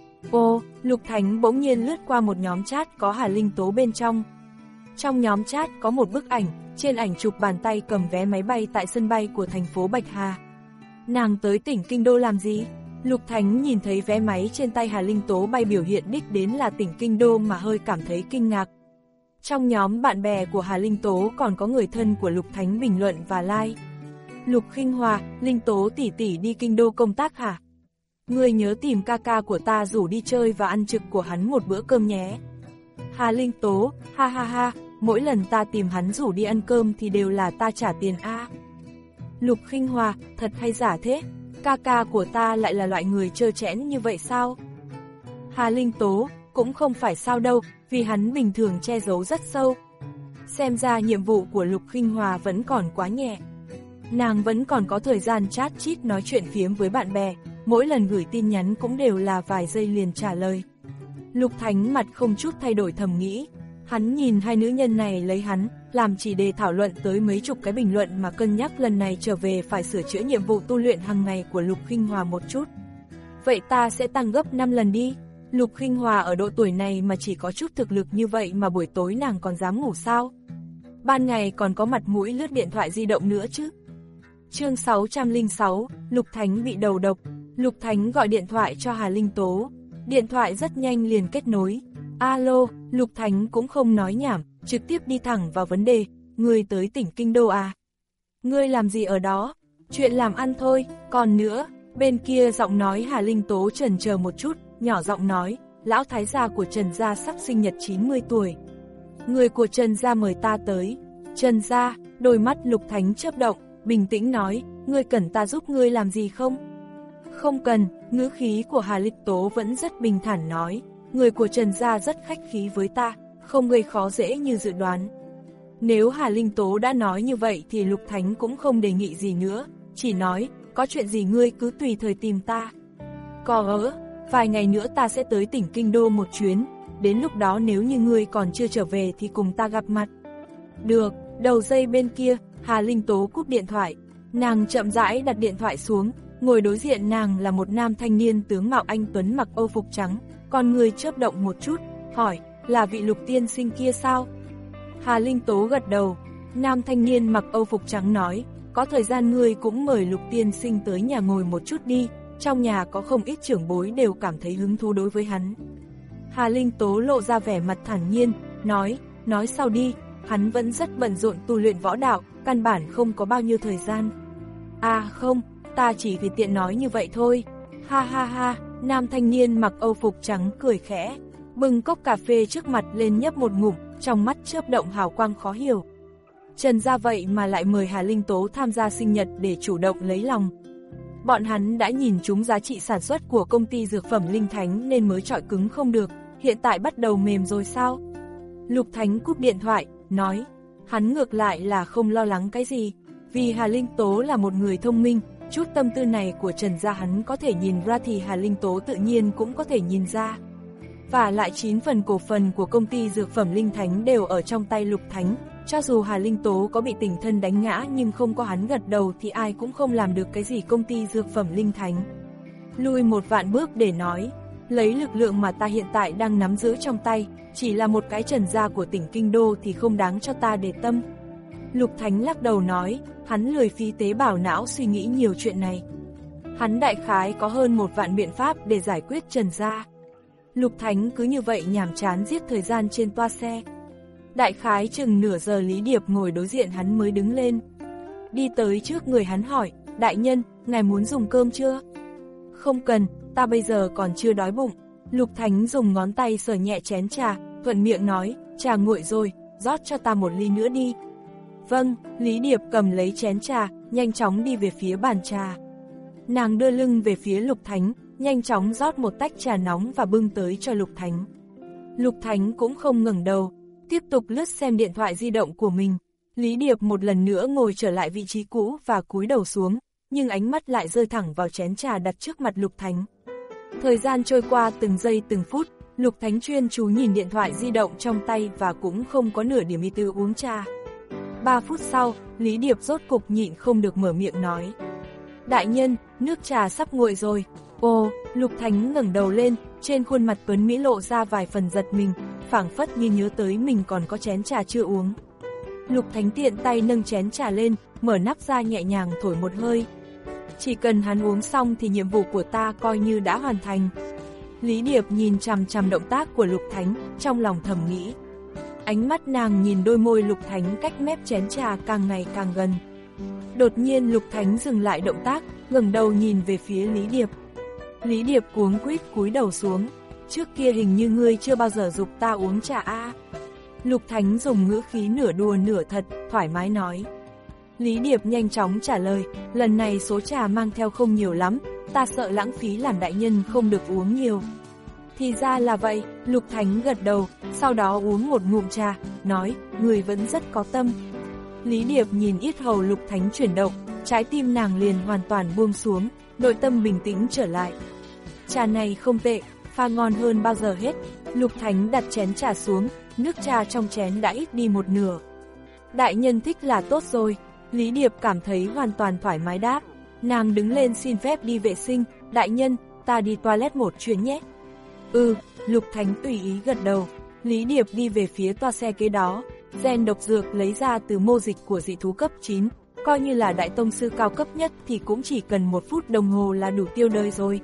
Ô, Lục Thánh bỗng nhiên lướt qua một nhóm chat có Hà Linh Tố bên trong. Trong nhóm chat có một bức ảnh, trên ảnh chụp bàn tay cầm vé máy bay tại sân bay của thành phố Bạch Hà. Nàng tới tỉnh Kinh Đô làm gì? Lục Thánh nhìn thấy vé máy trên tay Hà Linh Tố bay biểu hiện đích đến là tỉnh Kinh Đô mà hơi cảm thấy kinh ngạc. Trong nhóm bạn bè của Hà Linh Tố còn có người thân của Lục Thánh bình luận và like. Lục Khinh Hòa, Linh Tố tỷ tỷ đi Kinh Đô công tác hả? Ngươi nhớ tìm ca ca của ta rủ đi chơi và ăn trực của hắn một bữa cơm nhé. Hà Linh Tố, ha ha ha, mỗi lần ta tìm hắn rủ đi ăn cơm thì đều là ta trả tiền a. Lục Khinh Hòa, thật hay giả thế? Ca ca của ta lại là loại người trơ trẽn như vậy sao? Hà Linh Tố, cũng không phải sao đâu, vì hắn bình thường che giấu rất sâu. Xem ra nhiệm vụ của Lục Khinh Hòa vẫn còn quá nhẹ. Nàng vẫn còn có thời gian chat chít nói chuyện phiếm với bạn bè, mỗi lần gửi tin nhắn cũng đều là vài giây liền trả lời. Lục Thánh mặt không chút thay đổi thầm nghĩ, hắn nhìn hai nữ nhân này lấy hắn, làm chỉ để thảo luận tới mấy chục cái bình luận mà cân nhắc lần này trở về phải sửa chữa nhiệm vụ tu luyện hàng ngày của Lục Khinh Hòa một chút. Vậy ta sẽ tăng gấp năm lần đi. Lục Khinh Hòa ở độ tuổi này mà chỉ có chút thực lực như vậy mà buổi tối nàng còn dám ngủ sao? Ban ngày còn có mặt mũi lướt điện thoại di động nữa chứ. Chương sáu trăm lẻ sáu, Lục Thánh bị đầu độc. Lục Thánh gọi điện thoại cho Hà Linh Tố. Điện thoại rất nhanh liền kết nối. Alo, Lục Thánh cũng không nói nhảm, trực tiếp đi thẳng vào vấn đề. Ngươi tới tỉnh Kinh Đô à? Ngươi làm gì ở đó? Chuyện làm ăn thôi, còn nữa. Bên kia giọng nói Hà Linh Tố chần chờ một chút, nhỏ giọng nói, lão thái gia của Trần gia sắp sinh nhật chín mươi tuổi. Người của Trần gia mời ta tới. Trần gia, đôi mắt Lục Thánh chớp động, bình tĩnh nói, ngươi cần ta giúp ngươi làm gì không? Không cần, ngữ khí của Hà Linh Tố vẫn rất bình thản nói, người của Trần gia rất khách khí với ta, không gây khó dễ như dự đoán. Nếu Hà Linh Tố đã nói như vậy thì Lục Thánh cũng không đề nghị gì nữa, chỉ nói, có chuyện gì ngươi cứ tùy thời tìm ta. Có ớ, vài ngày nữa ta sẽ tới tỉnh Kinh Đô một chuyến, đến lúc đó nếu như ngươi còn chưa trở về thì cùng ta gặp mặt. Được, đầu dây bên kia, Hà Linh Tố cúp điện thoại, nàng chậm rãi đặt điện thoại xuống, ngồi đối diện nàng là một nam thanh niên tướng mạo anh tuấn mặc âu phục trắng, con người chớp động một chút, hỏi, là vị Lục tiên sinh kia sao? Hà Linh Tố gật đầu, nam thanh niên mặc âu phục trắng nói, có thời gian ngươi cũng mời Lục tiên sinh tới nhà ngồi một chút đi, trong nhà có không ít trưởng bối đều cảm thấy hứng thú đối với hắn. Hà Linh Tố lộ ra vẻ mặt thản nhiên, nói, nói sau đi, hắn vẫn rất bận rộn tu luyện võ đạo, căn bản không có bao nhiêu thời gian. À không, ta chỉ vì tiện nói như vậy thôi. Ha ha ha, nam thanh niên mặc âu phục trắng cười khẽ, bưng cốc cà phê trước mặt lên nhấp một ngụm, trong mắt chớp động hào quang khó hiểu. Trần gia vậy mà lại mời Hà Linh Tố tham gia sinh nhật để chủ động lấy lòng. Bọn hắn đã nhìn trúng giá trị sản xuất của công ty dược phẩm Linh Thánh nên mới chọi cứng không được, hiện tại bắt đầu mềm rồi sao? Lục Thánh cúp điện thoại, nói, hắn ngược lại là không lo lắng cái gì, vì Hà Linh Tố là một người thông minh, chút tâm tư này của Trần gia hắn có thể nhìn ra thì Hà Linh Tố tự nhiên cũng có thể nhìn ra. Và lại chín phần cổ phần của công ty dược phẩm Linh Thánh đều ở trong tay Lục Thánh, cho dù Hà Linh Tố có bị tình thân đánh ngã nhưng không có hắn gật đầu thì ai cũng không làm được cái gì công ty dược phẩm Linh Thánh. Lùi một vạn bước để nói, lấy lực lượng mà ta hiện tại đang nắm giữ trong tay, chỉ là một cái Trần gia của tỉnh Kinh Đô thì không đáng cho ta để tâm. Lục Thánh lắc đầu nói, hắn lười phí tế bào não suy nghĩ nhiều chuyện này. Hắn đại khái có hơn một vạn biện pháp để giải quyết Trần gia. Lục Thánh cứ như vậy nhàm chán giết thời gian trên toa xe. Đại khái chừng nửa giờ Lý Điệp ngồi đối diện hắn mới đứng lên. Đi tới trước người hắn hỏi, đại nhân, ngài muốn dùng cơm chưa? Không cần, ta bây giờ còn chưa đói bụng. Lục Thánh dùng ngón tay sờ nhẹ chén trà, thuận miệng nói, trà nguội rồi, rót cho ta một ly nữa đi. Vâng, Lý Điệp cầm lấy chén trà, nhanh chóng đi về phía bàn trà. Nàng đưa lưng về phía Lục Thánh, nhanh chóng rót một tách trà nóng và bưng tới cho Lục Thánh. Lục Thánh cũng không ngẩng đầu, tiếp tục lướt xem điện thoại di động của mình. Lý Điệp một lần nữa ngồi trở lại vị trí cũ và cúi đầu xuống, nhưng ánh mắt lại rơi thẳng vào chén trà đặt trước mặt Lục Thánh. Thời gian trôi qua từng giây từng phút, Lục Thánh chuyên chú nhìn điện thoại di động trong tay và cũng không có nửa điểm ý tứ uống trà. Ba phút sau, Lý Điệp rốt cục nhịn không được mở miệng nói. Đại nhân, nước trà sắp nguội rồi. Ồ, Lục Thánh ngẩng đầu lên, trên khuôn mặt tuấn mỹ lộ ra vài phần giật mình, phảng phất như nhớ tới mình còn có chén trà chưa uống. Lục Thánh tiện tay nâng chén trà lên, mở nắp ra nhẹ nhàng thổi một hơi. chỉ cần hắn uống xong thì nhiệm vụ của ta coi như đã hoàn thành. Lý Điệp nhìn chằm chằm động tác của Lục Thánh, trong lòng thầm nghĩ. Ánh mắt nàng nhìn đôi môi Lục Thánh cách mép chén trà càng ngày càng gần. Đột nhiên Lục Thánh dừng lại động tác, ngẩng đầu nhìn về phía Lý Điệp. Lý Điệp cuống quýt cúi đầu xuống. Trước kia hình như ngươi chưa bao giờ giục ta uống trà a. Lục Thánh dùng ngữ khí nửa đùa nửa thật, thoải mái nói. Lý Điệp nhanh chóng trả lời, lần này số trà mang theo không nhiều lắm, ta sợ lãng phí làm đại nhân không được uống nhiều. Thì ra là vậy, Lục Thánh gật đầu, sau đó uống một ngụm trà, nói, người vẫn rất có tâm. Lý Điệp nhìn yết hầu Lục Thánh chuyển động, trái tim nàng liền hoàn toàn buông xuống, nội tâm bình tĩnh trở lại. Trà này không tệ, pha ngon hơn bao giờ hết. Lục Thánh đặt chén trà xuống, nước trà trong chén đã ít đi một nửa. Đại nhân thích là tốt rồi. Lý Điệp cảm thấy hoàn toàn thoải mái đáp. Nàng đứng lên xin phép đi vệ sinh. Đại nhân, ta đi toilet một chuyến nhé. Ừ, Lục Thánh tùy ý gật đầu. Lý Điệp đi về phía toa xe kế đó. Gen độc dược lấy ra từ mô dịch của dị thú cấp chín. Coi như là đại tông sư cao cấp nhất thì cũng chỉ cần một phút đồng hồ là đủ tiêu đời rồi.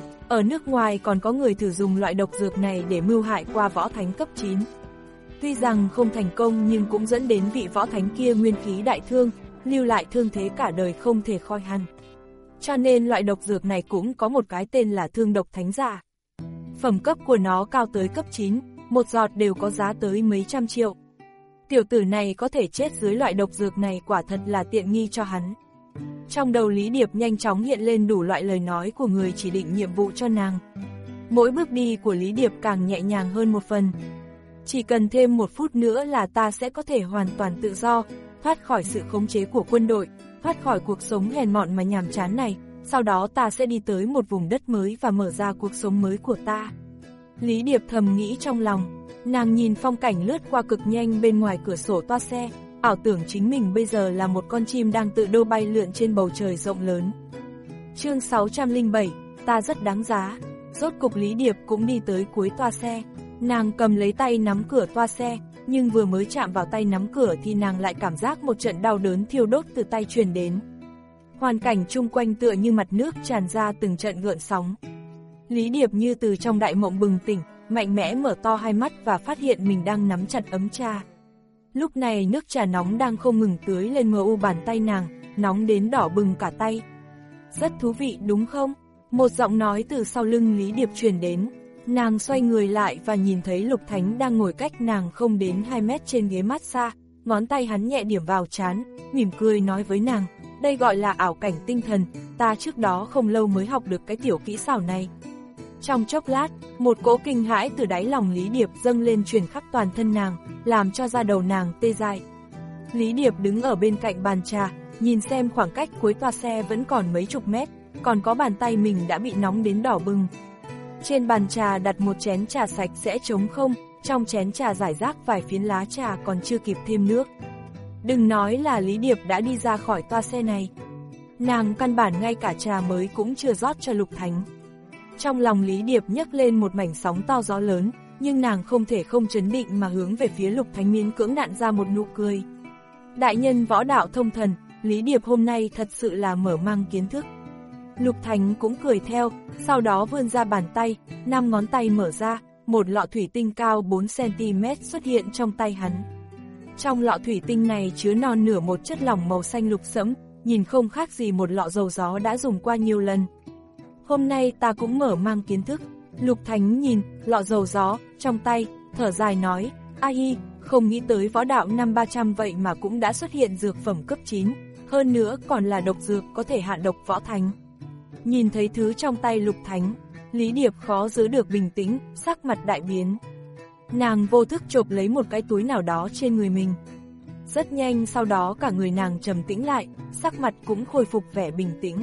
Ở nước ngoài còn có người thử dùng loại độc dược này để mưu hại qua võ thánh cấp chín. Tuy rằng không thành công nhưng cũng dẫn đến vị võ thánh kia nguyên khí đại thương, lưu lại thương thế cả đời không thể khôi hằn. Cho nên loại độc dược này cũng có một cái tên là thương độc thánh giả. Phẩm cấp của nó cao tới cấp chín, một giọt đều có giá tới mấy trăm triệu. Tiểu tử này có thể chết dưới loại độc dược này quả thật là tiện nghi cho hắn. Trong đầu Lý Điệp nhanh chóng hiện lên đủ loại lời nói của người chỉ định nhiệm vụ cho nàng. Mỗi bước đi của Lý Điệp càng nhẹ nhàng hơn một phần. Chỉ cần thêm một phút nữa là ta sẽ có thể hoàn toàn tự do, thoát khỏi sự khống chế của quân đội, thoát khỏi cuộc sống hèn mọn mà nhàm chán này, sau đó ta sẽ đi tới một vùng đất mới và mở ra cuộc sống mới của ta. Lý Điệp thầm nghĩ trong lòng, nàng nhìn phong cảnh lướt qua cực nhanh bên ngoài cửa sổ toa xe, ảo tưởng chính mình bây giờ là một con chim đang tự đô bay lượn trên bầu trời rộng lớn. Chương sáu trăm lẻ bảy, ta rất đáng giá. Rốt cục Lý Điệp cũng đi tới cuối toa xe. Nàng cầm lấy tay nắm cửa toa xe, nhưng vừa mới chạm vào tay nắm cửa thì nàng lại cảm giác một trận đau đớn thiêu đốt từ tay truyền đến. Hoàn cảnh chung quanh tựa như mặt nước tràn ra từng trận gợn sóng. Lý Điệp như từ trong đại mộng bừng tỉnh, mạnh mẽ mở to hai mắt và phát hiện mình đang nắm chặt ấm trà. Lúc này nước trà nóng đang không ngừng tưới lên mờ u bàn tay nàng, nóng đến đỏ bừng cả tay. Rất thú vị đúng không? Một giọng nói từ sau lưng Lý Điệp truyền đến. Nàng xoay người lại và nhìn thấy Lục Thánh đang ngồi cách nàng không đến hai mét trên ghế massage, ngón tay hắn nhẹ điểm vào trán, mỉm cười nói với nàng, đây gọi là ảo cảnh tinh thần, ta trước đó không lâu mới học được cái tiểu kỹ xảo này. Trong chốc lát, một cỗ kinh hãi từ đáy lòng Lý Điệp dâng lên truyền khắp toàn thân nàng, làm cho da đầu nàng tê dại. Lý Điệp đứng ở bên cạnh bàn trà, nhìn xem khoảng cách cuối toa xe vẫn còn mấy chục mét, còn có bàn tay mình đã bị nóng đến đỏ bừng. Trên bàn trà đặt một chén trà sạch sẽ trống không, trong chén trà rải rác vài phiến lá trà còn chưa kịp thêm nước. Đừng nói là Lý Điệp đã đi ra khỏi toa xe này. Nàng căn bản ngay cả trà mới cũng chưa rót cho Lục Thánh. Trong lòng Lý Điệp nhấc lên một mảnh sóng to gió lớn, nhưng nàng không thể không trấn định mà hướng về phía Lục Thánh miễn cưỡng nặn ra một nụ cười. Đại nhân võ đạo thông thần, Lý Điệp hôm nay thật sự là mở mang kiến thức. Lục Thánh cũng cười theo, sau đó vươn ra bàn tay, năm ngón tay mở ra, một lọ thủy tinh cao bốn xăng ti mét xuất hiện trong tay hắn. Trong lọ thủy tinh này chứa non nửa một chất lỏng màu xanh lục sẫm, nhìn không khác gì một lọ dầu gió đã dùng qua nhiều lần. Hôm nay ta cũng mở mang kiến thức. Lục Thánh nhìn lọ dầu gió trong tay, thở dài nói, ai hi, không nghĩ tới võ đạo năm ba trăm vậy mà cũng đã xuất hiện dược phẩm cấp chín, hơn nữa còn là độc dược có thể hạ độc võ thánh. Nhìn thấy thứ trong tay Lục Thánh, Lý Điệp khó giữ được bình tĩnh, sắc mặt đại biến. Nàng vô thức chộp lấy một cái túi nào đó trên người mình. Rất nhanh sau đó cả người nàng trầm tĩnh lại, sắc mặt cũng khôi phục vẻ bình tĩnh.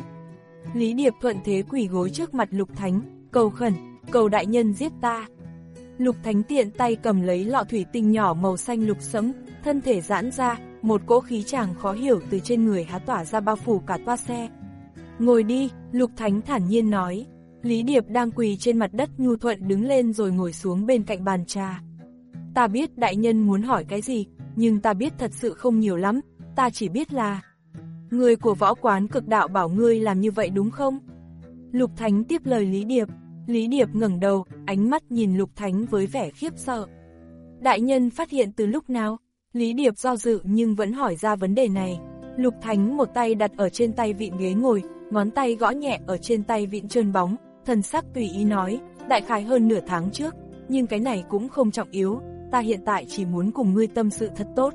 Lý Điệp thuận thế quỳ gối trước mặt Lục Thánh, cầu khẩn, cầu đại nhân giết ta. Lục Thánh tiện tay cầm lấy lọ thủy tinh nhỏ màu xanh lục sẫm, thân thể giãn ra, một cỗ khí chàng khó hiểu từ trên người há tỏa ra bao phủ cả toa xe. Ngồi đi, Lục Thánh thản nhiên nói. Lý Điệp đang quỳ trên mặt đất nhu thuận đứng lên rồi ngồi xuống bên cạnh bàn trà. Ta biết đại nhân muốn hỏi cái gì, nhưng ta biết thật sự không nhiều lắm, ta chỉ biết là... Người của võ quán cực đạo bảo ngươi làm như vậy đúng không? Lục Thánh tiếp lời Lý Điệp. Lý Điệp ngẩng đầu, ánh mắt nhìn Lục Thánh với vẻ khiếp sợ. Đại nhân phát hiện từ lúc nào? Lý Điệp do dự nhưng vẫn hỏi ra vấn đề này. Lục Thánh một tay đặt ở trên tay vịn ghế ngồi, ngón tay gõ nhẹ ở trên tay vịn trơn bóng, thần sắc tùy ý nói, đại khái hơn nửa tháng trước, nhưng cái này cũng không trọng yếu, ta hiện tại chỉ muốn cùng ngươi tâm sự thật tốt.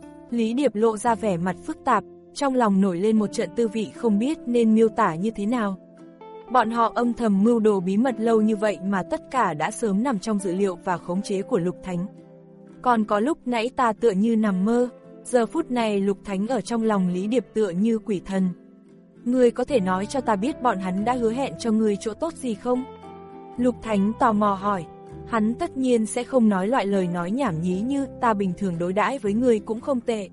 Lý Điệp lộ ra vẻ mặt phức tạp, trong lòng nổi lên một trận tư vị không biết nên miêu tả như thế nào. Bọn họ âm thầm mưu đồ bí mật lâu như vậy mà tất cả đã sớm nằm trong dữ liệu và khống chế của Lục Thánh. Còn có lúc nãy ta tựa như nằm mơ, giờ phút này Lục Thánh ở trong lòng Lý Điệp tựa như quỷ thần. Ngươi có thể nói cho ta biết bọn hắn đã hứa hẹn cho ngươi chỗ tốt gì không? Lục Thánh tò mò hỏi. Hắn tất nhiên sẽ không nói loại lời nói nhảm nhí như ta bình thường đối đãi với ngươi cũng không tệ.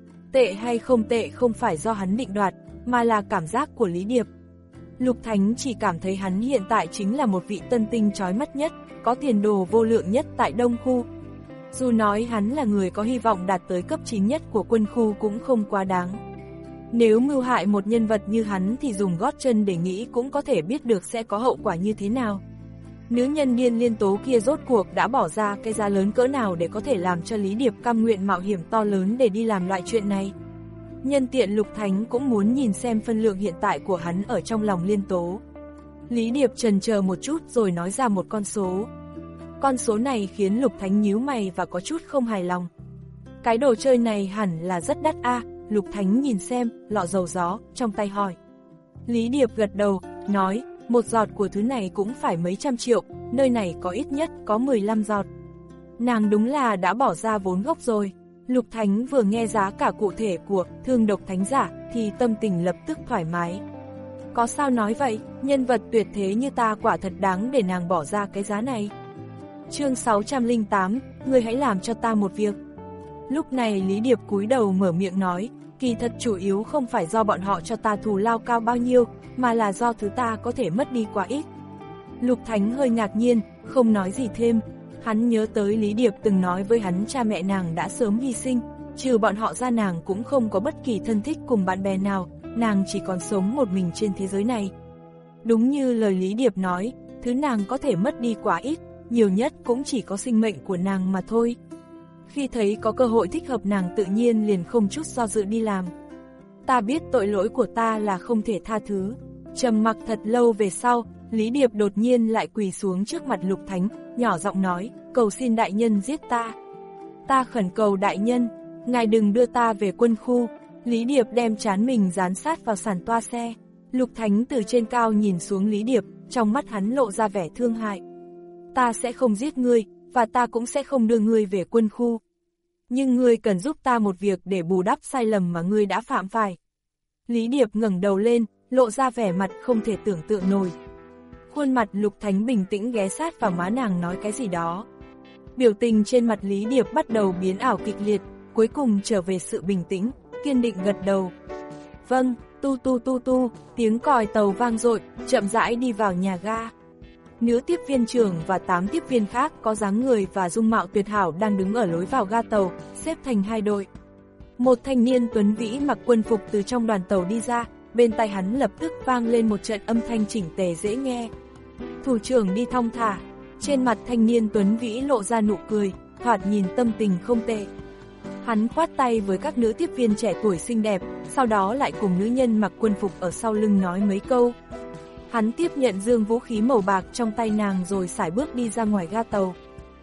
Tệ hay không tệ không phải do hắn định đoạt, mà là cảm giác của Lý Điệp. Lục Thánh chỉ cảm thấy hắn hiện tại chính là một vị tân tinh chói mắt nhất, có tiền đồ vô lượng nhất tại Đông Khu. Dù nói hắn là người có hy vọng đạt tới cấp chín nhất của quân khu cũng không quá đáng. Nếu mưu hại một nhân vật như hắn thì dùng gót chân để nghĩ cũng có thể biết được sẽ có hậu quả như thế nào. Nữ nhân điên liên tố kia rốt cuộc đã bỏ ra cái giá lớn cỡ nào để có thể làm cho Lý Điệp cam nguyện mạo hiểm to lớn để đi làm loại chuyện này. Nhân tiện Lục Thánh cũng muốn nhìn xem phân lượng hiện tại của hắn ở trong lòng liên tố. Lý Điệp chần chờ một chút rồi nói ra một con số. Con số này khiến Lục Thánh nhíu mày và có chút không hài lòng. Cái đồ chơi này hẳn là rất đắt a. À, Lục Thánh nhìn xem, lọ dầu gió, trong tay hỏi. Lý Điệp gật đầu, nói, một giọt của thứ này cũng phải mấy trăm triệu, nơi này có ít nhất có mười lăm giọt. Nàng đúng là đã bỏ ra vốn gốc rồi. Lục Thánh vừa nghe giá cả cụ thể của thương độc thánh giả thì tâm tình lập tức thoải mái. Có sao nói vậy, nhân vật tuyệt thế như ta quả thật đáng để nàng bỏ ra cái giá này. Chương sáu trăm lẻ tám, ngươi hãy làm cho ta một việc. Lúc này Lý Điệp cúi đầu mở miệng nói, kỳ thật chủ yếu không phải do bọn họ cho ta thù lao cao bao nhiêu, mà là do thứ ta có thể mất đi quá ít. Lục Thánh hơi ngạc nhiên, không nói gì thêm. Hắn nhớ tới Lý Điệp từng nói với hắn cha mẹ nàng đã sớm hy sinh, trừ bọn họ ra nàng cũng không có bất kỳ thân thích cùng bạn bè nào, nàng chỉ còn sống một mình trên thế giới này. Đúng như lời Lý Điệp nói, thứ nàng có thể mất đi quá ít, nhiều nhất cũng chỉ có sinh mệnh của nàng mà thôi. Khi thấy có cơ hội thích hợp nàng tự nhiên liền không chút do dự đi làm. Ta biết tội lỗi của ta là không thể tha thứ. Trầm mặc thật lâu về sau, Lý Điệp đột nhiên lại quỳ xuống trước mặt Lục Thánh, nhỏ giọng nói, cầu xin đại nhân giết ta. Ta khẩn cầu đại nhân, ngài đừng đưa ta về quân khu. Lý Điệp đem trán mình dán sát vào sàn toa xe. Lục Thánh từ trên cao nhìn xuống Lý Điệp, trong mắt hắn lộ ra vẻ thương hại. Ta sẽ không giết ngươi, và ta cũng sẽ không đưa ngươi về quân khu. Nhưng ngươi cần giúp ta một việc để bù đắp sai lầm mà ngươi đã phạm phải. Lý Điệp ngẩng đầu lên, lộ ra vẻ mặt không thể tưởng tượng nổi. Khuôn mặt Lục Thánh bình tĩnh ghé sát vào má nàng nói cái gì đó. Biểu tình trên mặt Lý Điệp bắt đầu biến ảo kịch liệt, cuối cùng trở về sự bình tĩnh, kiên định gật đầu. Vâng, tu tu tu tu, tiếng còi tàu vang dội, chậm rãi đi vào nhà ga. Nữ tiếp viên trưởng và tám tiếp viên khác có dáng người và dung mạo tuyệt hảo đang đứng ở lối vào ga tàu, xếp thành hai đội. Một thanh niên tuấn vĩ mặc quân phục từ trong đoàn tàu đi ra, bên tai hắn lập tức vang lên một trận âm thanh chỉnh tề dễ nghe. Thủ trưởng đi thong thả, trên mặt thanh niên tuấn vĩ lộ ra nụ cười, thoạt nhìn tâm tình không tệ. Hắn khoát tay với các nữ tiếp viên trẻ tuổi xinh đẹp, sau đó lại cùng nữ nhân mặc quân phục ở sau lưng nói mấy câu. Hắn tiếp nhận dương vũ khí màu bạc trong tay nàng rồi sải bước đi ra ngoài ga tàu.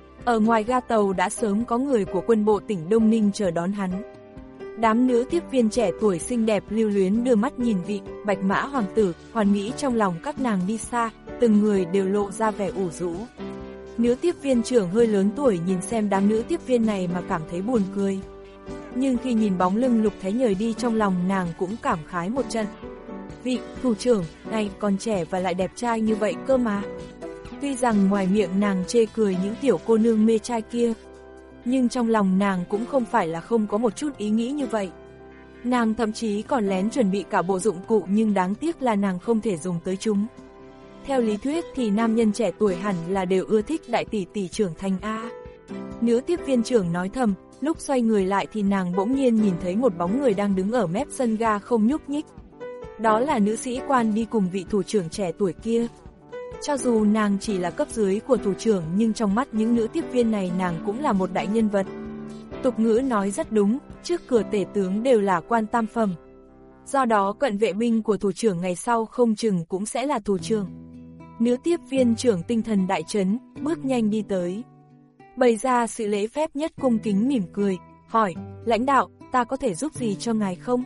Ở ngoài ga tàu đã sớm có người của quân bộ tỉnh Đông Ninh chờ đón hắn. Đám nữ tiếp viên trẻ tuổi xinh đẹp lưu luyến đưa mắt nhìn vị bạch mã hoàng tử, hoàn mỹ trong lòng các nàng đi xa, từng người đều lộ ra vẻ ủ rũ. Nữ tiếp viên trưởng hơi lớn tuổi nhìn xem đám nữ tiếp viên này mà cảm thấy buồn cười. Nhưng khi nhìn bóng lưng Lục Thái Nhời đi trong lòng nàng cũng cảm khái một trận. Vị thủ trưởng này còn trẻ và lại đẹp trai như vậy cơ mà. Tuy rằng ngoài miệng nàng chê cười những tiểu cô nương mê trai kia, nhưng trong lòng nàng cũng không phải là không có một chút ý nghĩ như vậy. Nàng thậm chí còn lén chuẩn bị cả bộ dụng cụ nhưng đáng tiếc là nàng không thể dùng tới chúng. Theo lý thuyết thì nam nhân trẻ tuổi hẳn là đều ưa thích đại tỷ tỷ trưởng thành A. Nữ tiếp viên trưởng nói thầm, lúc xoay người lại thì nàng bỗng nhiên nhìn thấy một bóng người đang đứng ở mép sân ga không nhúc nhích. Đó là nữ sĩ quan đi cùng vị thủ trưởng trẻ tuổi kia. Cho dù nàng chỉ là cấp dưới của thủ trưởng nhưng trong mắt những nữ tiếp viên này nàng cũng là một đại nhân vật. Tục ngữ nói rất đúng, trước cửa tể tướng đều là quan tam phẩm. Do đó cận vệ binh của thủ trưởng ngày sau không chừng cũng sẽ là thủ trưởng. Nữ tiếp viên trưởng tinh thần đại chấn, bước nhanh đi tới. Bày ra sự lễ phép nhất, cung kính mỉm cười, hỏi, lãnh đạo, ta có thể giúp gì cho ngài không?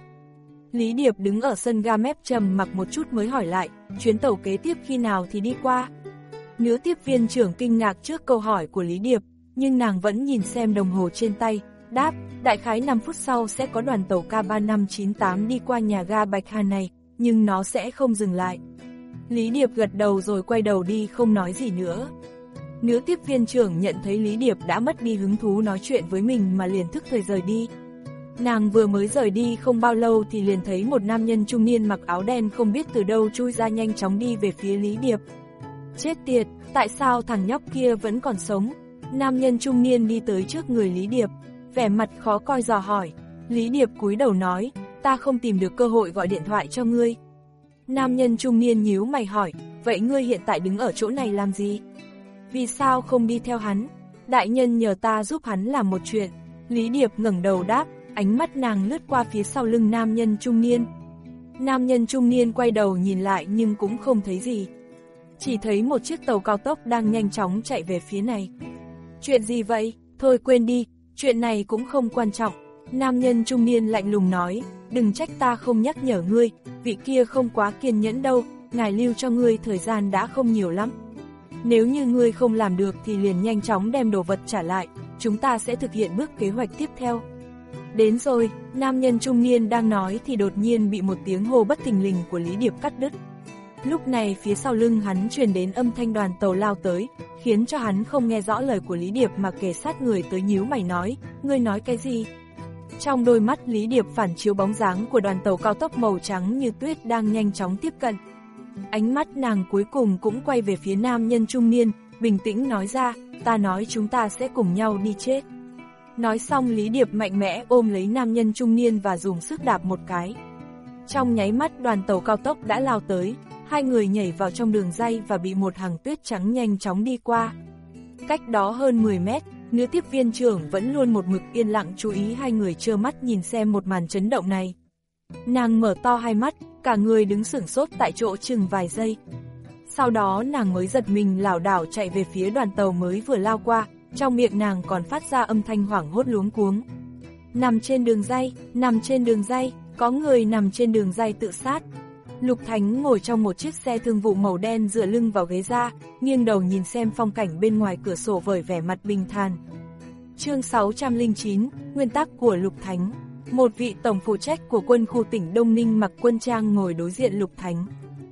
Lý Điệp đứng ở sân ga mép trầm mặc một chút mới hỏi lại, chuyến tàu kế tiếp khi nào thì đi qua? Nữ tiếp viên trưởng kinh ngạc trước câu hỏi của Lý Điệp, nhưng nàng vẫn nhìn xem đồng hồ trên tay, đáp, đại khái năm phút sau sẽ có đoàn tàu K ba năm chín tám đi qua nhà ga Bạch Hà này, nhưng nó sẽ không dừng lại. Lý Điệp gật đầu rồi quay đầu đi không nói gì nữa. Nữ tiếp viên trưởng nhận thấy Lý Điệp đã mất đi hứng thú nói chuyện với mình mà liền thức thời rời đi. Nàng vừa mới rời đi không bao lâu thì liền thấy một nam nhân trung niên mặc áo đen không biết từ đâu chui ra nhanh chóng đi về phía Lý Điệp. Chết tiệt, tại sao thằng nhóc kia vẫn còn sống? Nam nhân trung niên đi tới trước người Lý Điệp, vẻ mặt khó coi dò hỏi. Lý Điệp cúi đầu nói, ta không tìm được cơ hội gọi điện thoại cho ngươi. Nam nhân trung niên nhíu mày hỏi, vậy ngươi hiện tại đứng ở chỗ này làm gì? Vì sao không đi theo hắn? Đại nhân nhờ ta giúp hắn làm một chuyện. Lý Điệp ngẩng đầu đáp, ánh mắt nàng lướt qua phía sau lưng nam nhân trung niên. Nam nhân trung niên quay đầu nhìn lại nhưng cũng không thấy gì. Chỉ thấy một chiếc tàu cao tốc đang nhanh chóng chạy về phía này. Chuyện gì vậy? Thôi quên đi, chuyện này cũng không quan trọng. Nam nhân trung niên lạnh lùng nói, đừng trách ta không nhắc nhở ngươi, vị kia không quá kiên nhẫn đâu, ngài lưu cho ngươi thời gian đã không nhiều lắm. Nếu như ngươi không làm được thì liền nhanh chóng đem đồ vật trả lại, chúng ta sẽ thực hiện bước kế hoạch tiếp theo. Đến rồi, nam nhân trung niên đang nói thì đột nhiên bị một tiếng hô bất thình lình của Lý Điệp cắt đứt. Lúc này phía sau lưng hắn truyền đến âm thanh đoàn tàu lao tới, khiến cho hắn không nghe rõ lời của Lý Điệp mà kề sát người tới nhíu mày nói, ngươi nói cái gì? Trong đôi mắt Lý Điệp phản chiếu bóng dáng của đoàn tàu cao tốc màu trắng như tuyết đang nhanh chóng tiếp cận. Ánh mắt nàng cuối cùng cũng quay về phía nam nhân trung niên, bình tĩnh nói ra, ta nói chúng ta sẽ cùng nhau đi chết. Nói xong Lý Điệp mạnh mẽ ôm lấy nam nhân trung niên và dùng sức đạp một cái. Trong nháy mắt đoàn tàu cao tốc đã lao tới, hai người nhảy vào trong đường ray và bị một hàng tuyết trắng nhanh chóng đi qua. Cách đó hơn mười mét, nữ tiếp viên trưởng vẫn luôn một mực yên lặng chú ý hai người trơ mắt nhìn xem một màn chấn động này. Nàng mở to hai mắt, cả người đứng sửng sốt tại chỗ chừng vài giây. Sau đó nàng mới giật mình lảo đảo chạy về phía đoàn tàu mới vừa lao qua, trong miệng nàng còn phát ra âm thanh hoảng hốt luống cuống. Nằm trên đường ray, nằm trên đường ray, có người nằm trên đường ray tự sát. Lục Thánh ngồi trong một chiếc xe thương vụ màu đen dựa lưng vào ghế da, nghiêng đầu nhìn xem phong cảnh bên ngoài cửa sổ với vẻ mặt bình thản. Chương sáu trăm lẻ chín, nguyên tắc của Lục Thánh. Một vị tổng phụ trách của quân khu tỉnh Đông Ninh mặc quân trang ngồi đối diện Lục Thánh.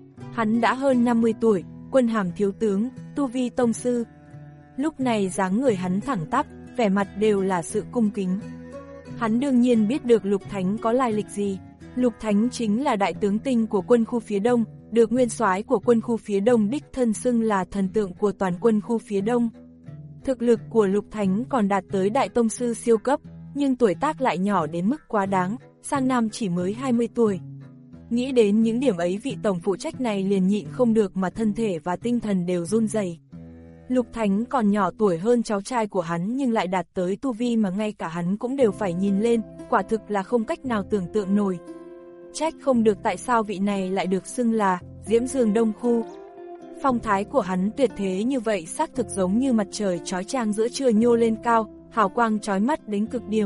Hắn đã hơn năm mươi tuổi, quân hàm thiếu tướng, tu vi tông sư. Lúc này dáng người hắn thẳng tắp, vẻ mặt đều là sự cung kính. Hắn đương nhiên biết được Lục Thánh có lai lịch gì. Lục Thánh chính là đại tướng tinh của quân khu phía Đông, được nguyên soái của quân khu phía Đông đích thân xưng là thần tượng của toàn quân khu phía Đông. Thực lực của Lục Thánh còn đạt tới đại tông sư siêu cấp, nhưng tuổi tác lại nhỏ đến mức quá đáng, sang năm chỉ mới hai mươi tuổi. Nghĩ đến những điểm ấy vị tổng phụ trách này liền nhịn không được mà thân thể và tinh thần đều run rẩy. Lục Thánh còn nhỏ tuổi hơn cháu trai của hắn nhưng lại đạt tới tu vi mà ngay cả hắn cũng đều phải nhìn lên, quả thực là không cách nào tưởng tượng nổi. Trách không được tại sao vị này lại được xưng là Diễm Dương Đông Khu. Phong thái của hắn tuyệt thế như vậy xác thực giống như mặt trời chói chang giữa trưa nhô lên cao, hào quang chói mắt đến cực điểm.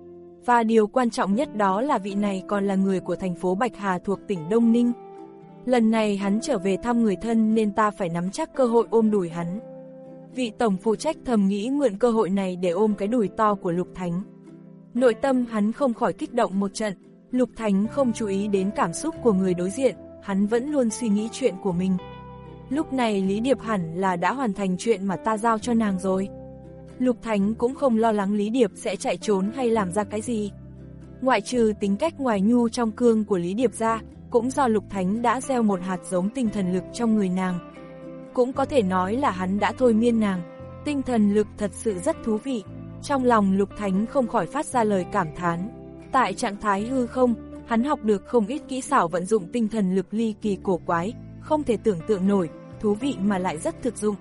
Và điều quan trọng nhất đó là vị này còn là người của thành phố Bạch Hà thuộc tỉnh Đông Ninh. Lần này hắn trở về thăm người thân nên ta phải nắm chắc cơ hội ôm đùi hắn. Vị tổng phụ trách thầm nghĩ mượn cơ hội này để ôm cái đùi to của Lục Thánh. Nội tâm hắn không khỏi kích động một trận. Lục Thánh không chú ý đến cảm xúc của người đối diện, hắn vẫn luôn suy nghĩ chuyện của mình. Lúc này Lý Điệp hẳn là đã hoàn thành chuyện mà ta giao cho nàng rồi. Lục Thánh cũng không lo lắng Lý Điệp sẽ chạy trốn hay làm ra cái gì. Ngoại trừ tính cách ngoài nhu trong cương của Lý Điệp ra, cũng do Lục Thánh đã gieo một hạt giống tinh thần lực trong người nàng. Cũng có thể nói là hắn đã thôi miên nàng. Tinh thần lực thật sự rất thú vị. Trong lòng Lục Thánh không khỏi phát ra lời cảm thán. Tại trạng thái hư không, hắn học được không ít kỹ xảo vận dụng tinh thần lực ly kỳ cổ quái, không thể tưởng tượng nổi, thú vị mà lại rất thực dụng.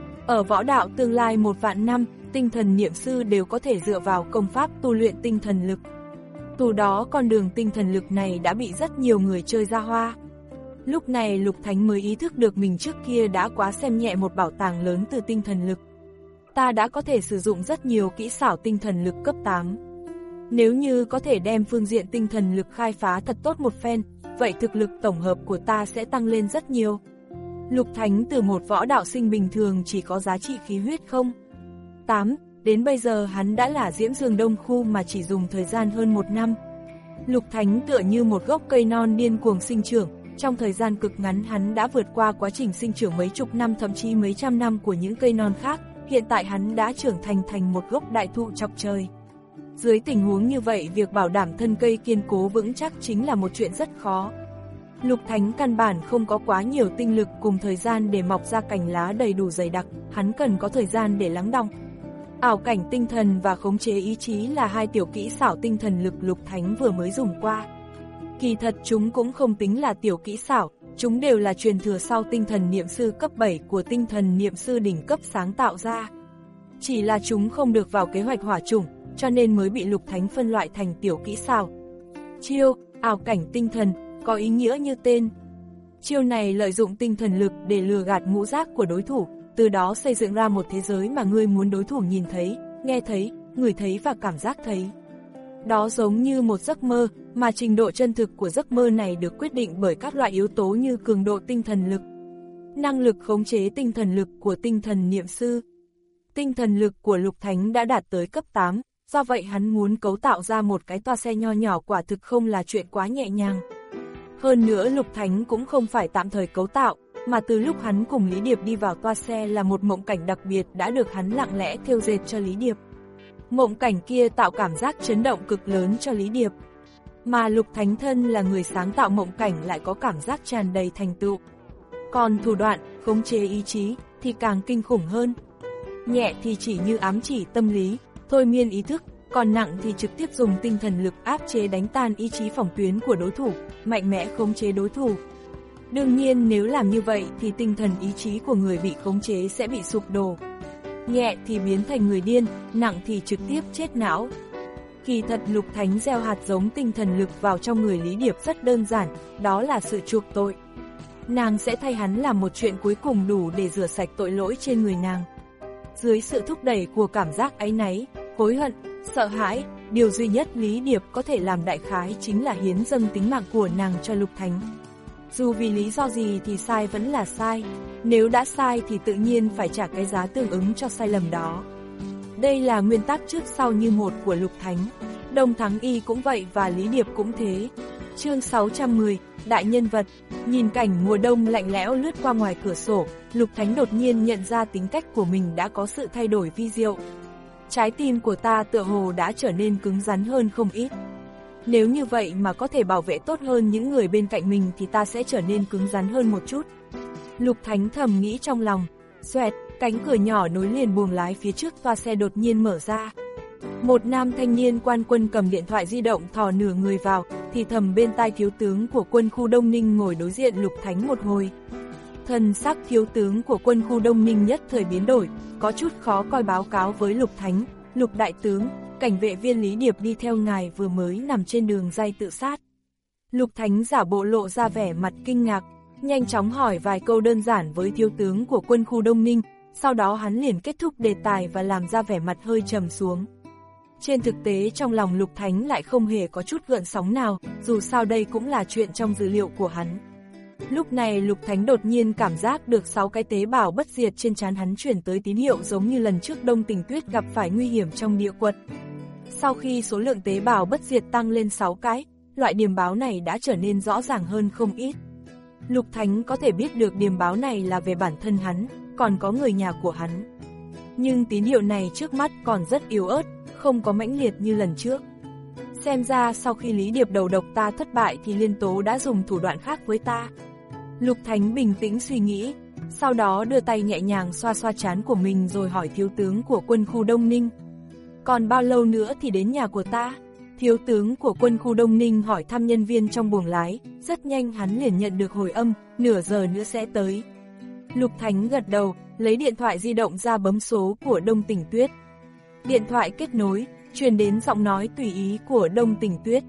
Ở võ đạo tương lai một vạn năm, tinh thần niệm sư đều có thể dựa vào công pháp tu luyện tinh thần lực. Từ đó con đường tinh thần lực này đã bị rất nhiều người chơi ra hoa. Lúc này Lục Thánh mới ý thức được mình trước kia đã quá xem nhẹ một bảo tàng lớn từ tinh thần lực. Ta đã có thể sử dụng rất nhiều kỹ xảo tinh thần lực cấp tám. Nếu như có thể đem phương diện tinh thần lực khai phá thật tốt một phen, vậy thực lực tổng hợp của ta sẽ tăng lên rất nhiều. Lục Thánh từ một võ đạo sinh bình thường chỉ có giá trị khí huyết không tám, đến bây giờ hắn đã là Diễm Dương Đông Khu mà chỉ dùng thời gian hơn một năm. Lục Thánh tựa như một gốc cây non điên cuồng sinh trưởng, trong thời gian cực ngắn hắn đã vượt qua quá trình sinh trưởng mấy chục năm thậm chí mấy trăm năm của những cây non khác, hiện tại hắn đã trưởng thành thành một gốc đại thụ chọc trời. Dưới tình huống như vậy, việc bảo đảm thân cây kiên cố vững chắc chính là một chuyện rất khó. Lục Thánh căn bản không có quá nhiều tinh lực cùng thời gian để mọc ra cành lá đầy đủ dày đặc, hắn cần có thời gian để lắng đọng. Ảo cảnh tinh thần và khống chế ý chí là hai tiểu kỹ xảo tinh thần lực Lục Thánh vừa mới dùng qua. Kỳ thật chúng cũng không tính là tiểu kỹ xảo, chúng đều là truyền thừa sau tinh thần niệm sư cấp bảy của tinh thần niệm sư đỉnh cấp sáng tạo ra. Chỉ là chúng không được vào kế hoạch hỏa chủng, cho nên mới bị Lục Thánh phân loại thành tiểu kỹ xảo. Chiêu, ảo cảnh tinh thần, có ý nghĩa như tên. Chiêu này lợi dụng tinh thần lực để lừa gạt ngũ giác của đối thủ, từ đó xây dựng ra một thế giới mà ngươi muốn đối thủ nhìn thấy, nghe thấy, ngửi thấy và cảm giác thấy. Đó giống như một giấc mơ, mà trình độ chân thực của giấc mơ này được quyết định bởi các loại yếu tố như cường độ tinh thần lực, năng lực khống chế tinh thần lực của tinh thần niệm sư. Tinh thần lực của Lục Thánh đã đạt tới cấp tám, do vậy hắn muốn cấu tạo ra một cái toa xe nho nhỏ quả thực không là chuyện quá nhẹ nhàng. Hơn nữa Lục Thánh cũng không phải tạm thời cấu tạo, mà từ lúc hắn cùng Lý Điệp đi vào toa xe là một mộng cảnh đặc biệt đã được hắn lặng lẽ thêu dệt cho Lý Điệp. Mộng cảnh kia tạo cảm giác chấn động cực lớn cho Lý Điệp. Mà Lục Thánh thân là người sáng tạo mộng cảnh lại có cảm giác tràn đầy thành tựu. Còn thủ đoạn, khống chế ý chí thì càng kinh khủng hơn. Nhẹ thì chỉ như ám chỉ tâm lý, thôi miên ý thức, còn nặng thì trực tiếp dùng tinh thần lực áp chế đánh tan ý chí phòng tuyến của đối thủ, mạnh mẽ khống chế đối thủ. Đương nhiên nếu làm như vậy thì tinh thần ý chí của người bị khống chế sẽ bị sụp đổ. Nhẹ thì biến thành người điên, nặng thì trực tiếp chết não. Kỳ thật Lục Thánh gieo hạt giống tinh thần lực vào trong người Lý Điệp rất đơn giản, đó là sự chuộc tội. Nàng sẽ thay hắn làm một chuyện cuối cùng đủ để rửa sạch tội lỗi trên người nàng. Dưới sự thúc đẩy của cảm giác áy náy, hối hận, sợ hãi, điều duy nhất Lý Điệp có thể làm đại khái chính là hiến dâng tính mạng của nàng cho Lục Thánh. Dù vì lý do gì thì sai vẫn là sai, nếu đã sai thì tự nhiên phải trả cái giá tương ứng cho sai lầm đó. Đây là nguyên tắc trước sau như một của Lục Thánh, Đông Thắng Y cũng vậy và Lý Điệp cũng thế. Chương sáu trăm mười, Đại nhân vật. Nhìn cảnh mùa đông lạnh lẽo lướt qua ngoài cửa sổ, Lục Thánh đột nhiên nhận ra tính cách của mình đã có sự thay đổi vi diệu. Trái tim của ta tựa hồ đã trở nên cứng rắn hơn không ít. Nếu như vậy mà có thể bảo vệ tốt hơn những người bên cạnh mình thì ta sẽ trở nên cứng rắn hơn một chút. Lục Thánh thầm nghĩ trong lòng. Xoẹt, cánh cửa nhỏ nối liền buồng lái phía trước toa xe đột nhiên mở ra. Một nam thanh niên quan quân cầm điện thoại di động thò nửa người vào, thì thầm bên tai thiếu tướng của quân khu Đông Ninh ngồi đối diện Lục Thánh một hồi. Thần sắc thiếu tướng của quân khu Đông Ninh nhất thời biến đổi, có chút khó coi báo cáo với Lục Thánh. Lục đại tướng, cảnh vệ viên Lý Điệp đi theo ngài vừa mới nằm trên đường ray tự sát. Lục Thánh giả bộ lộ ra vẻ mặt kinh ngạc, nhanh chóng hỏi vài câu đơn giản với thiếu tướng của quân khu Đông Ninh, sau đó hắn liền kết thúc đề tài và làm ra vẻ mặt hơi trầm xuống. Trên thực tế trong lòng Lục Thánh lại không hề có chút gợn sóng nào, dù sao đây cũng là chuyện trong dữ liệu của hắn. Lúc này Lục Thánh đột nhiên cảm giác được sáu cái tế bào bất diệt trên trán hắn chuyển tới tín hiệu giống như lần trước Đông Tình Tuyết gặp phải nguy hiểm trong địa quật. Sau khi số lượng tế bào bất diệt tăng lên sáu cái, loại điềm báo này đã trở nên rõ ràng hơn không ít. Lục Thánh có thể biết được điềm báo này là về bản thân hắn, còn có người nhà của hắn. Nhưng tín hiệu này trước mắt còn rất yếu ớt, không có mãnh liệt như lần trước. Xem ra sau khi Lý Điệp đầu độc ta thất bại thì Liên Tố đã dùng thủ đoạn khác với ta. Lục Thánh bình tĩnh suy nghĩ, sau đó đưa tay nhẹ nhàng xoa xoa trán của mình rồi hỏi thiếu tướng của quân khu Đông Ninh. Còn bao lâu nữa thì đến nhà của ta? Thiếu tướng của quân khu Đông Ninh hỏi thăm nhân viên trong buồng lái, rất nhanh hắn liền nhận được hồi âm, nửa giờ nữa sẽ tới. Lục Thánh gật đầu, lấy điện thoại di động ra bấm số của Đông Tình Tuyết. Điện thoại kết nối, truyền đến giọng nói tùy ý của Đông Tình Tuyết.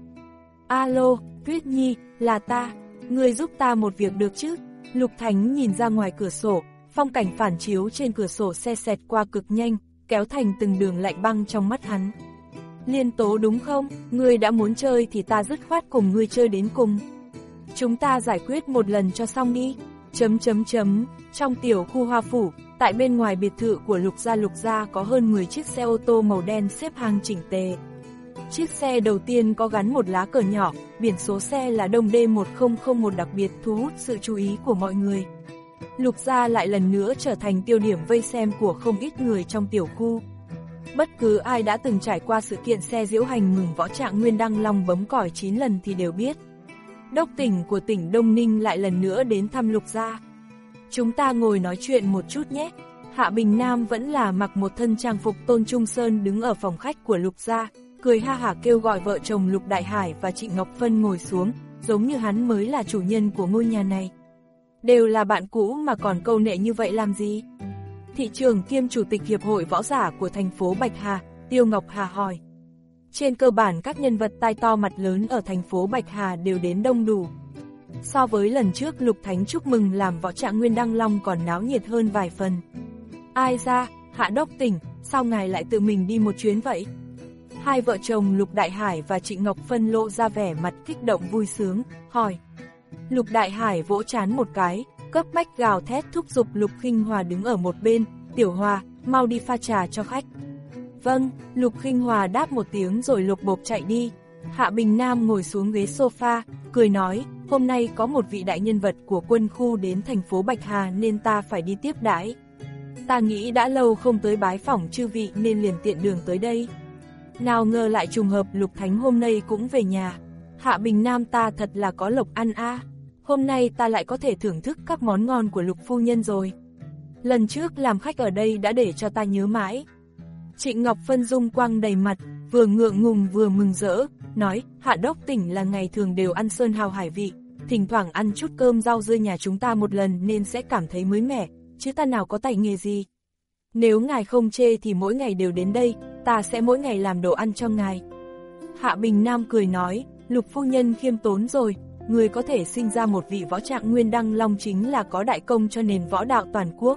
Alo, Tuyết Nhi, là ta, ngươi giúp ta một việc được chứ? Lục Thánh nhìn ra ngoài cửa sổ, phong cảnh phản chiếu trên cửa sổ xe xẹt qua cực nhanh, kéo thành từng đường lạnh băng trong mắt hắn. Liên Tố đúng không? Ngươi đã muốn chơi thì ta dứt khoát cùng ngươi chơi đến cùng. Chúng ta giải quyết một lần cho xong đi. Chấm chấm chấm, trong tiểu khu Hoa Phủ, tại bên ngoài biệt thự của Lục Gia Lục Gia có hơn mười chiếc xe ô tô màu đen xếp hàng chỉnh tề. Chiếc xe đầu tiên có gắn một lá cờ nhỏ, biển số xe là Đông D một không không một đặc biệt thu hút sự chú ý của mọi người. Lục Gia lại lần nữa trở thành tiêu điểm vây xem của không ít người trong tiểu khu. Bất cứ ai đã từng trải qua sự kiện xe diễu hành mừng võ trạng Nguyên Đăng Long bấm còi chín lần thì đều biết. Đốc tỉnh của tỉnh Đông Ninh lại lần nữa đến thăm Lục Gia. Chúng ta ngồi nói chuyện một chút nhé. Hạ Bình Nam vẫn là mặc một thân trang phục Tôn Trung Sơn đứng ở phòng khách của Lục Gia, cười ha hả kêu gọi vợ chồng Lục Đại Hải và Trịnh Ngọc Phân ngồi xuống, giống như hắn mới là chủ nhân của ngôi nhà này. Đều là bạn cũ mà còn câu nệ như vậy làm gì? Thị trưởng kiêm chủ tịch hiệp hội võ giả của thành phố Bạch Hà, Tiêu Ngọc Hà hỏi. Trên cơ bản các nhân vật tai to mặt lớn ở thành phố Bạch Hà đều đến đông đủ. So với lần trước Lục Thánh chúc mừng làm võ trạng Nguyên Đăng Long còn náo nhiệt hơn vài phần. Ai ra, Hạ Đốc tỉnh, sao ngài lại tự mình đi một chuyến vậy? Hai vợ chồng Lục Đại Hải và Trịnh Ngọc Phân lộ ra vẻ mặt kích động vui sướng, hỏi. Lục Đại Hải vỗ trán một cái, cấp bách gào thét thúc giục Lục Khinh Hòa đứng ở một bên, Tiểu Hòa, mau đi pha trà cho khách. Vâng, Lục Khinh Hòa đáp một tiếng rồi lục bộp chạy đi. Hạ Bình Nam ngồi xuống ghế sofa, cười nói, hôm nay có một vị đại nhân vật của quân khu đến thành phố Bạch Hà nên ta phải đi tiếp đãi. Ta nghĩ đã lâu không tới bái phỏng chư vị nên liền tiện đường tới đây. Nào ngờ lại trùng hợp Lục Thánh hôm nay cũng về nhà. Hạ Bình Nam ta thật là có lộc ăn a. Hôm nay ta lại có thể thưởng thức các món ngon của Lục phu nhân rồi. Lần trước làm khách ở đây đã để cho ta nhớ mãi. Trịnh Ngọc Phân dung quang đầy mặt, vừa ngượng ngùng vừa mừng rỡ, nói, Hạ Đốc tỉnh là ngày thường đều ăn sơn hào hải vị, thỉnh thoảng ăn chút cơm rau dưa nhà chúng ta một lần nên sẽ cảm thấy mới mẻ, chứ ta nào có tay nghề gì. Nếu ngài không chê thì mỗi ngày đều đến đây, ta sẽ mỗi ngày làm đồ ăn cho ngài. Hạ Bình Nam cười nói, Lục phu nhân khiêm tốn rồi, người có thể sinh ra một vị võ trạng Nguyên Đăng Long chính là có đại công cho nền võ đạo toàn quốc.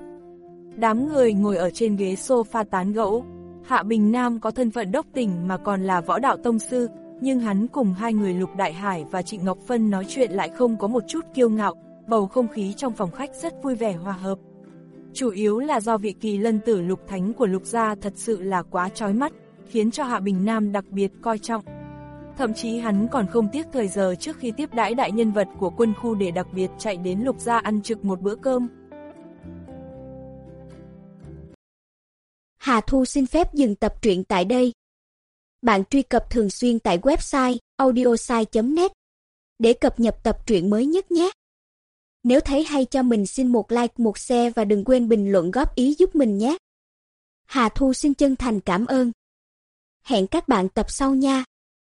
Đám người ngồi ở trên ghế sofa tán gẫu. Hạ Bình Nam có thân phận đốc tỉnh mà còn là võ đạo tông sư, nhưng hắn cùng hai người Lục Đại Hải và Trịnh Ngọc Phân nói chuyện lại không có một chút kiêu ngạo, bầu không khí trong phòng khách rất vui vẻ hòa hợp. Chủ yếu là do vị kỳ lân tử Lục Thánh của Lục gia thật sự là quá chói mắt, khiến cho Hạ Bình Nam đặc biệt coi trọng. Thậm chí hắn còn không tiếc thời giờ trước khi tiếp đãi đại nhân vật của quân khu để đặc biệt chạy đến Lục gia ăn trực một bữa cơm. Hà Thu xin phép dừng tập truyện tại đây. Bạn truy cập thường xuyên tại website audiosai chấm net để cập nhật tập truyện mới nhất nhé. Nếu thấy hay cho mình xin một like, một share và đừng quên bình luận góp ý giúp mình nhé. Hà Thu xin chân thành cảm ơn. Hẹn các bạn tập sau nha.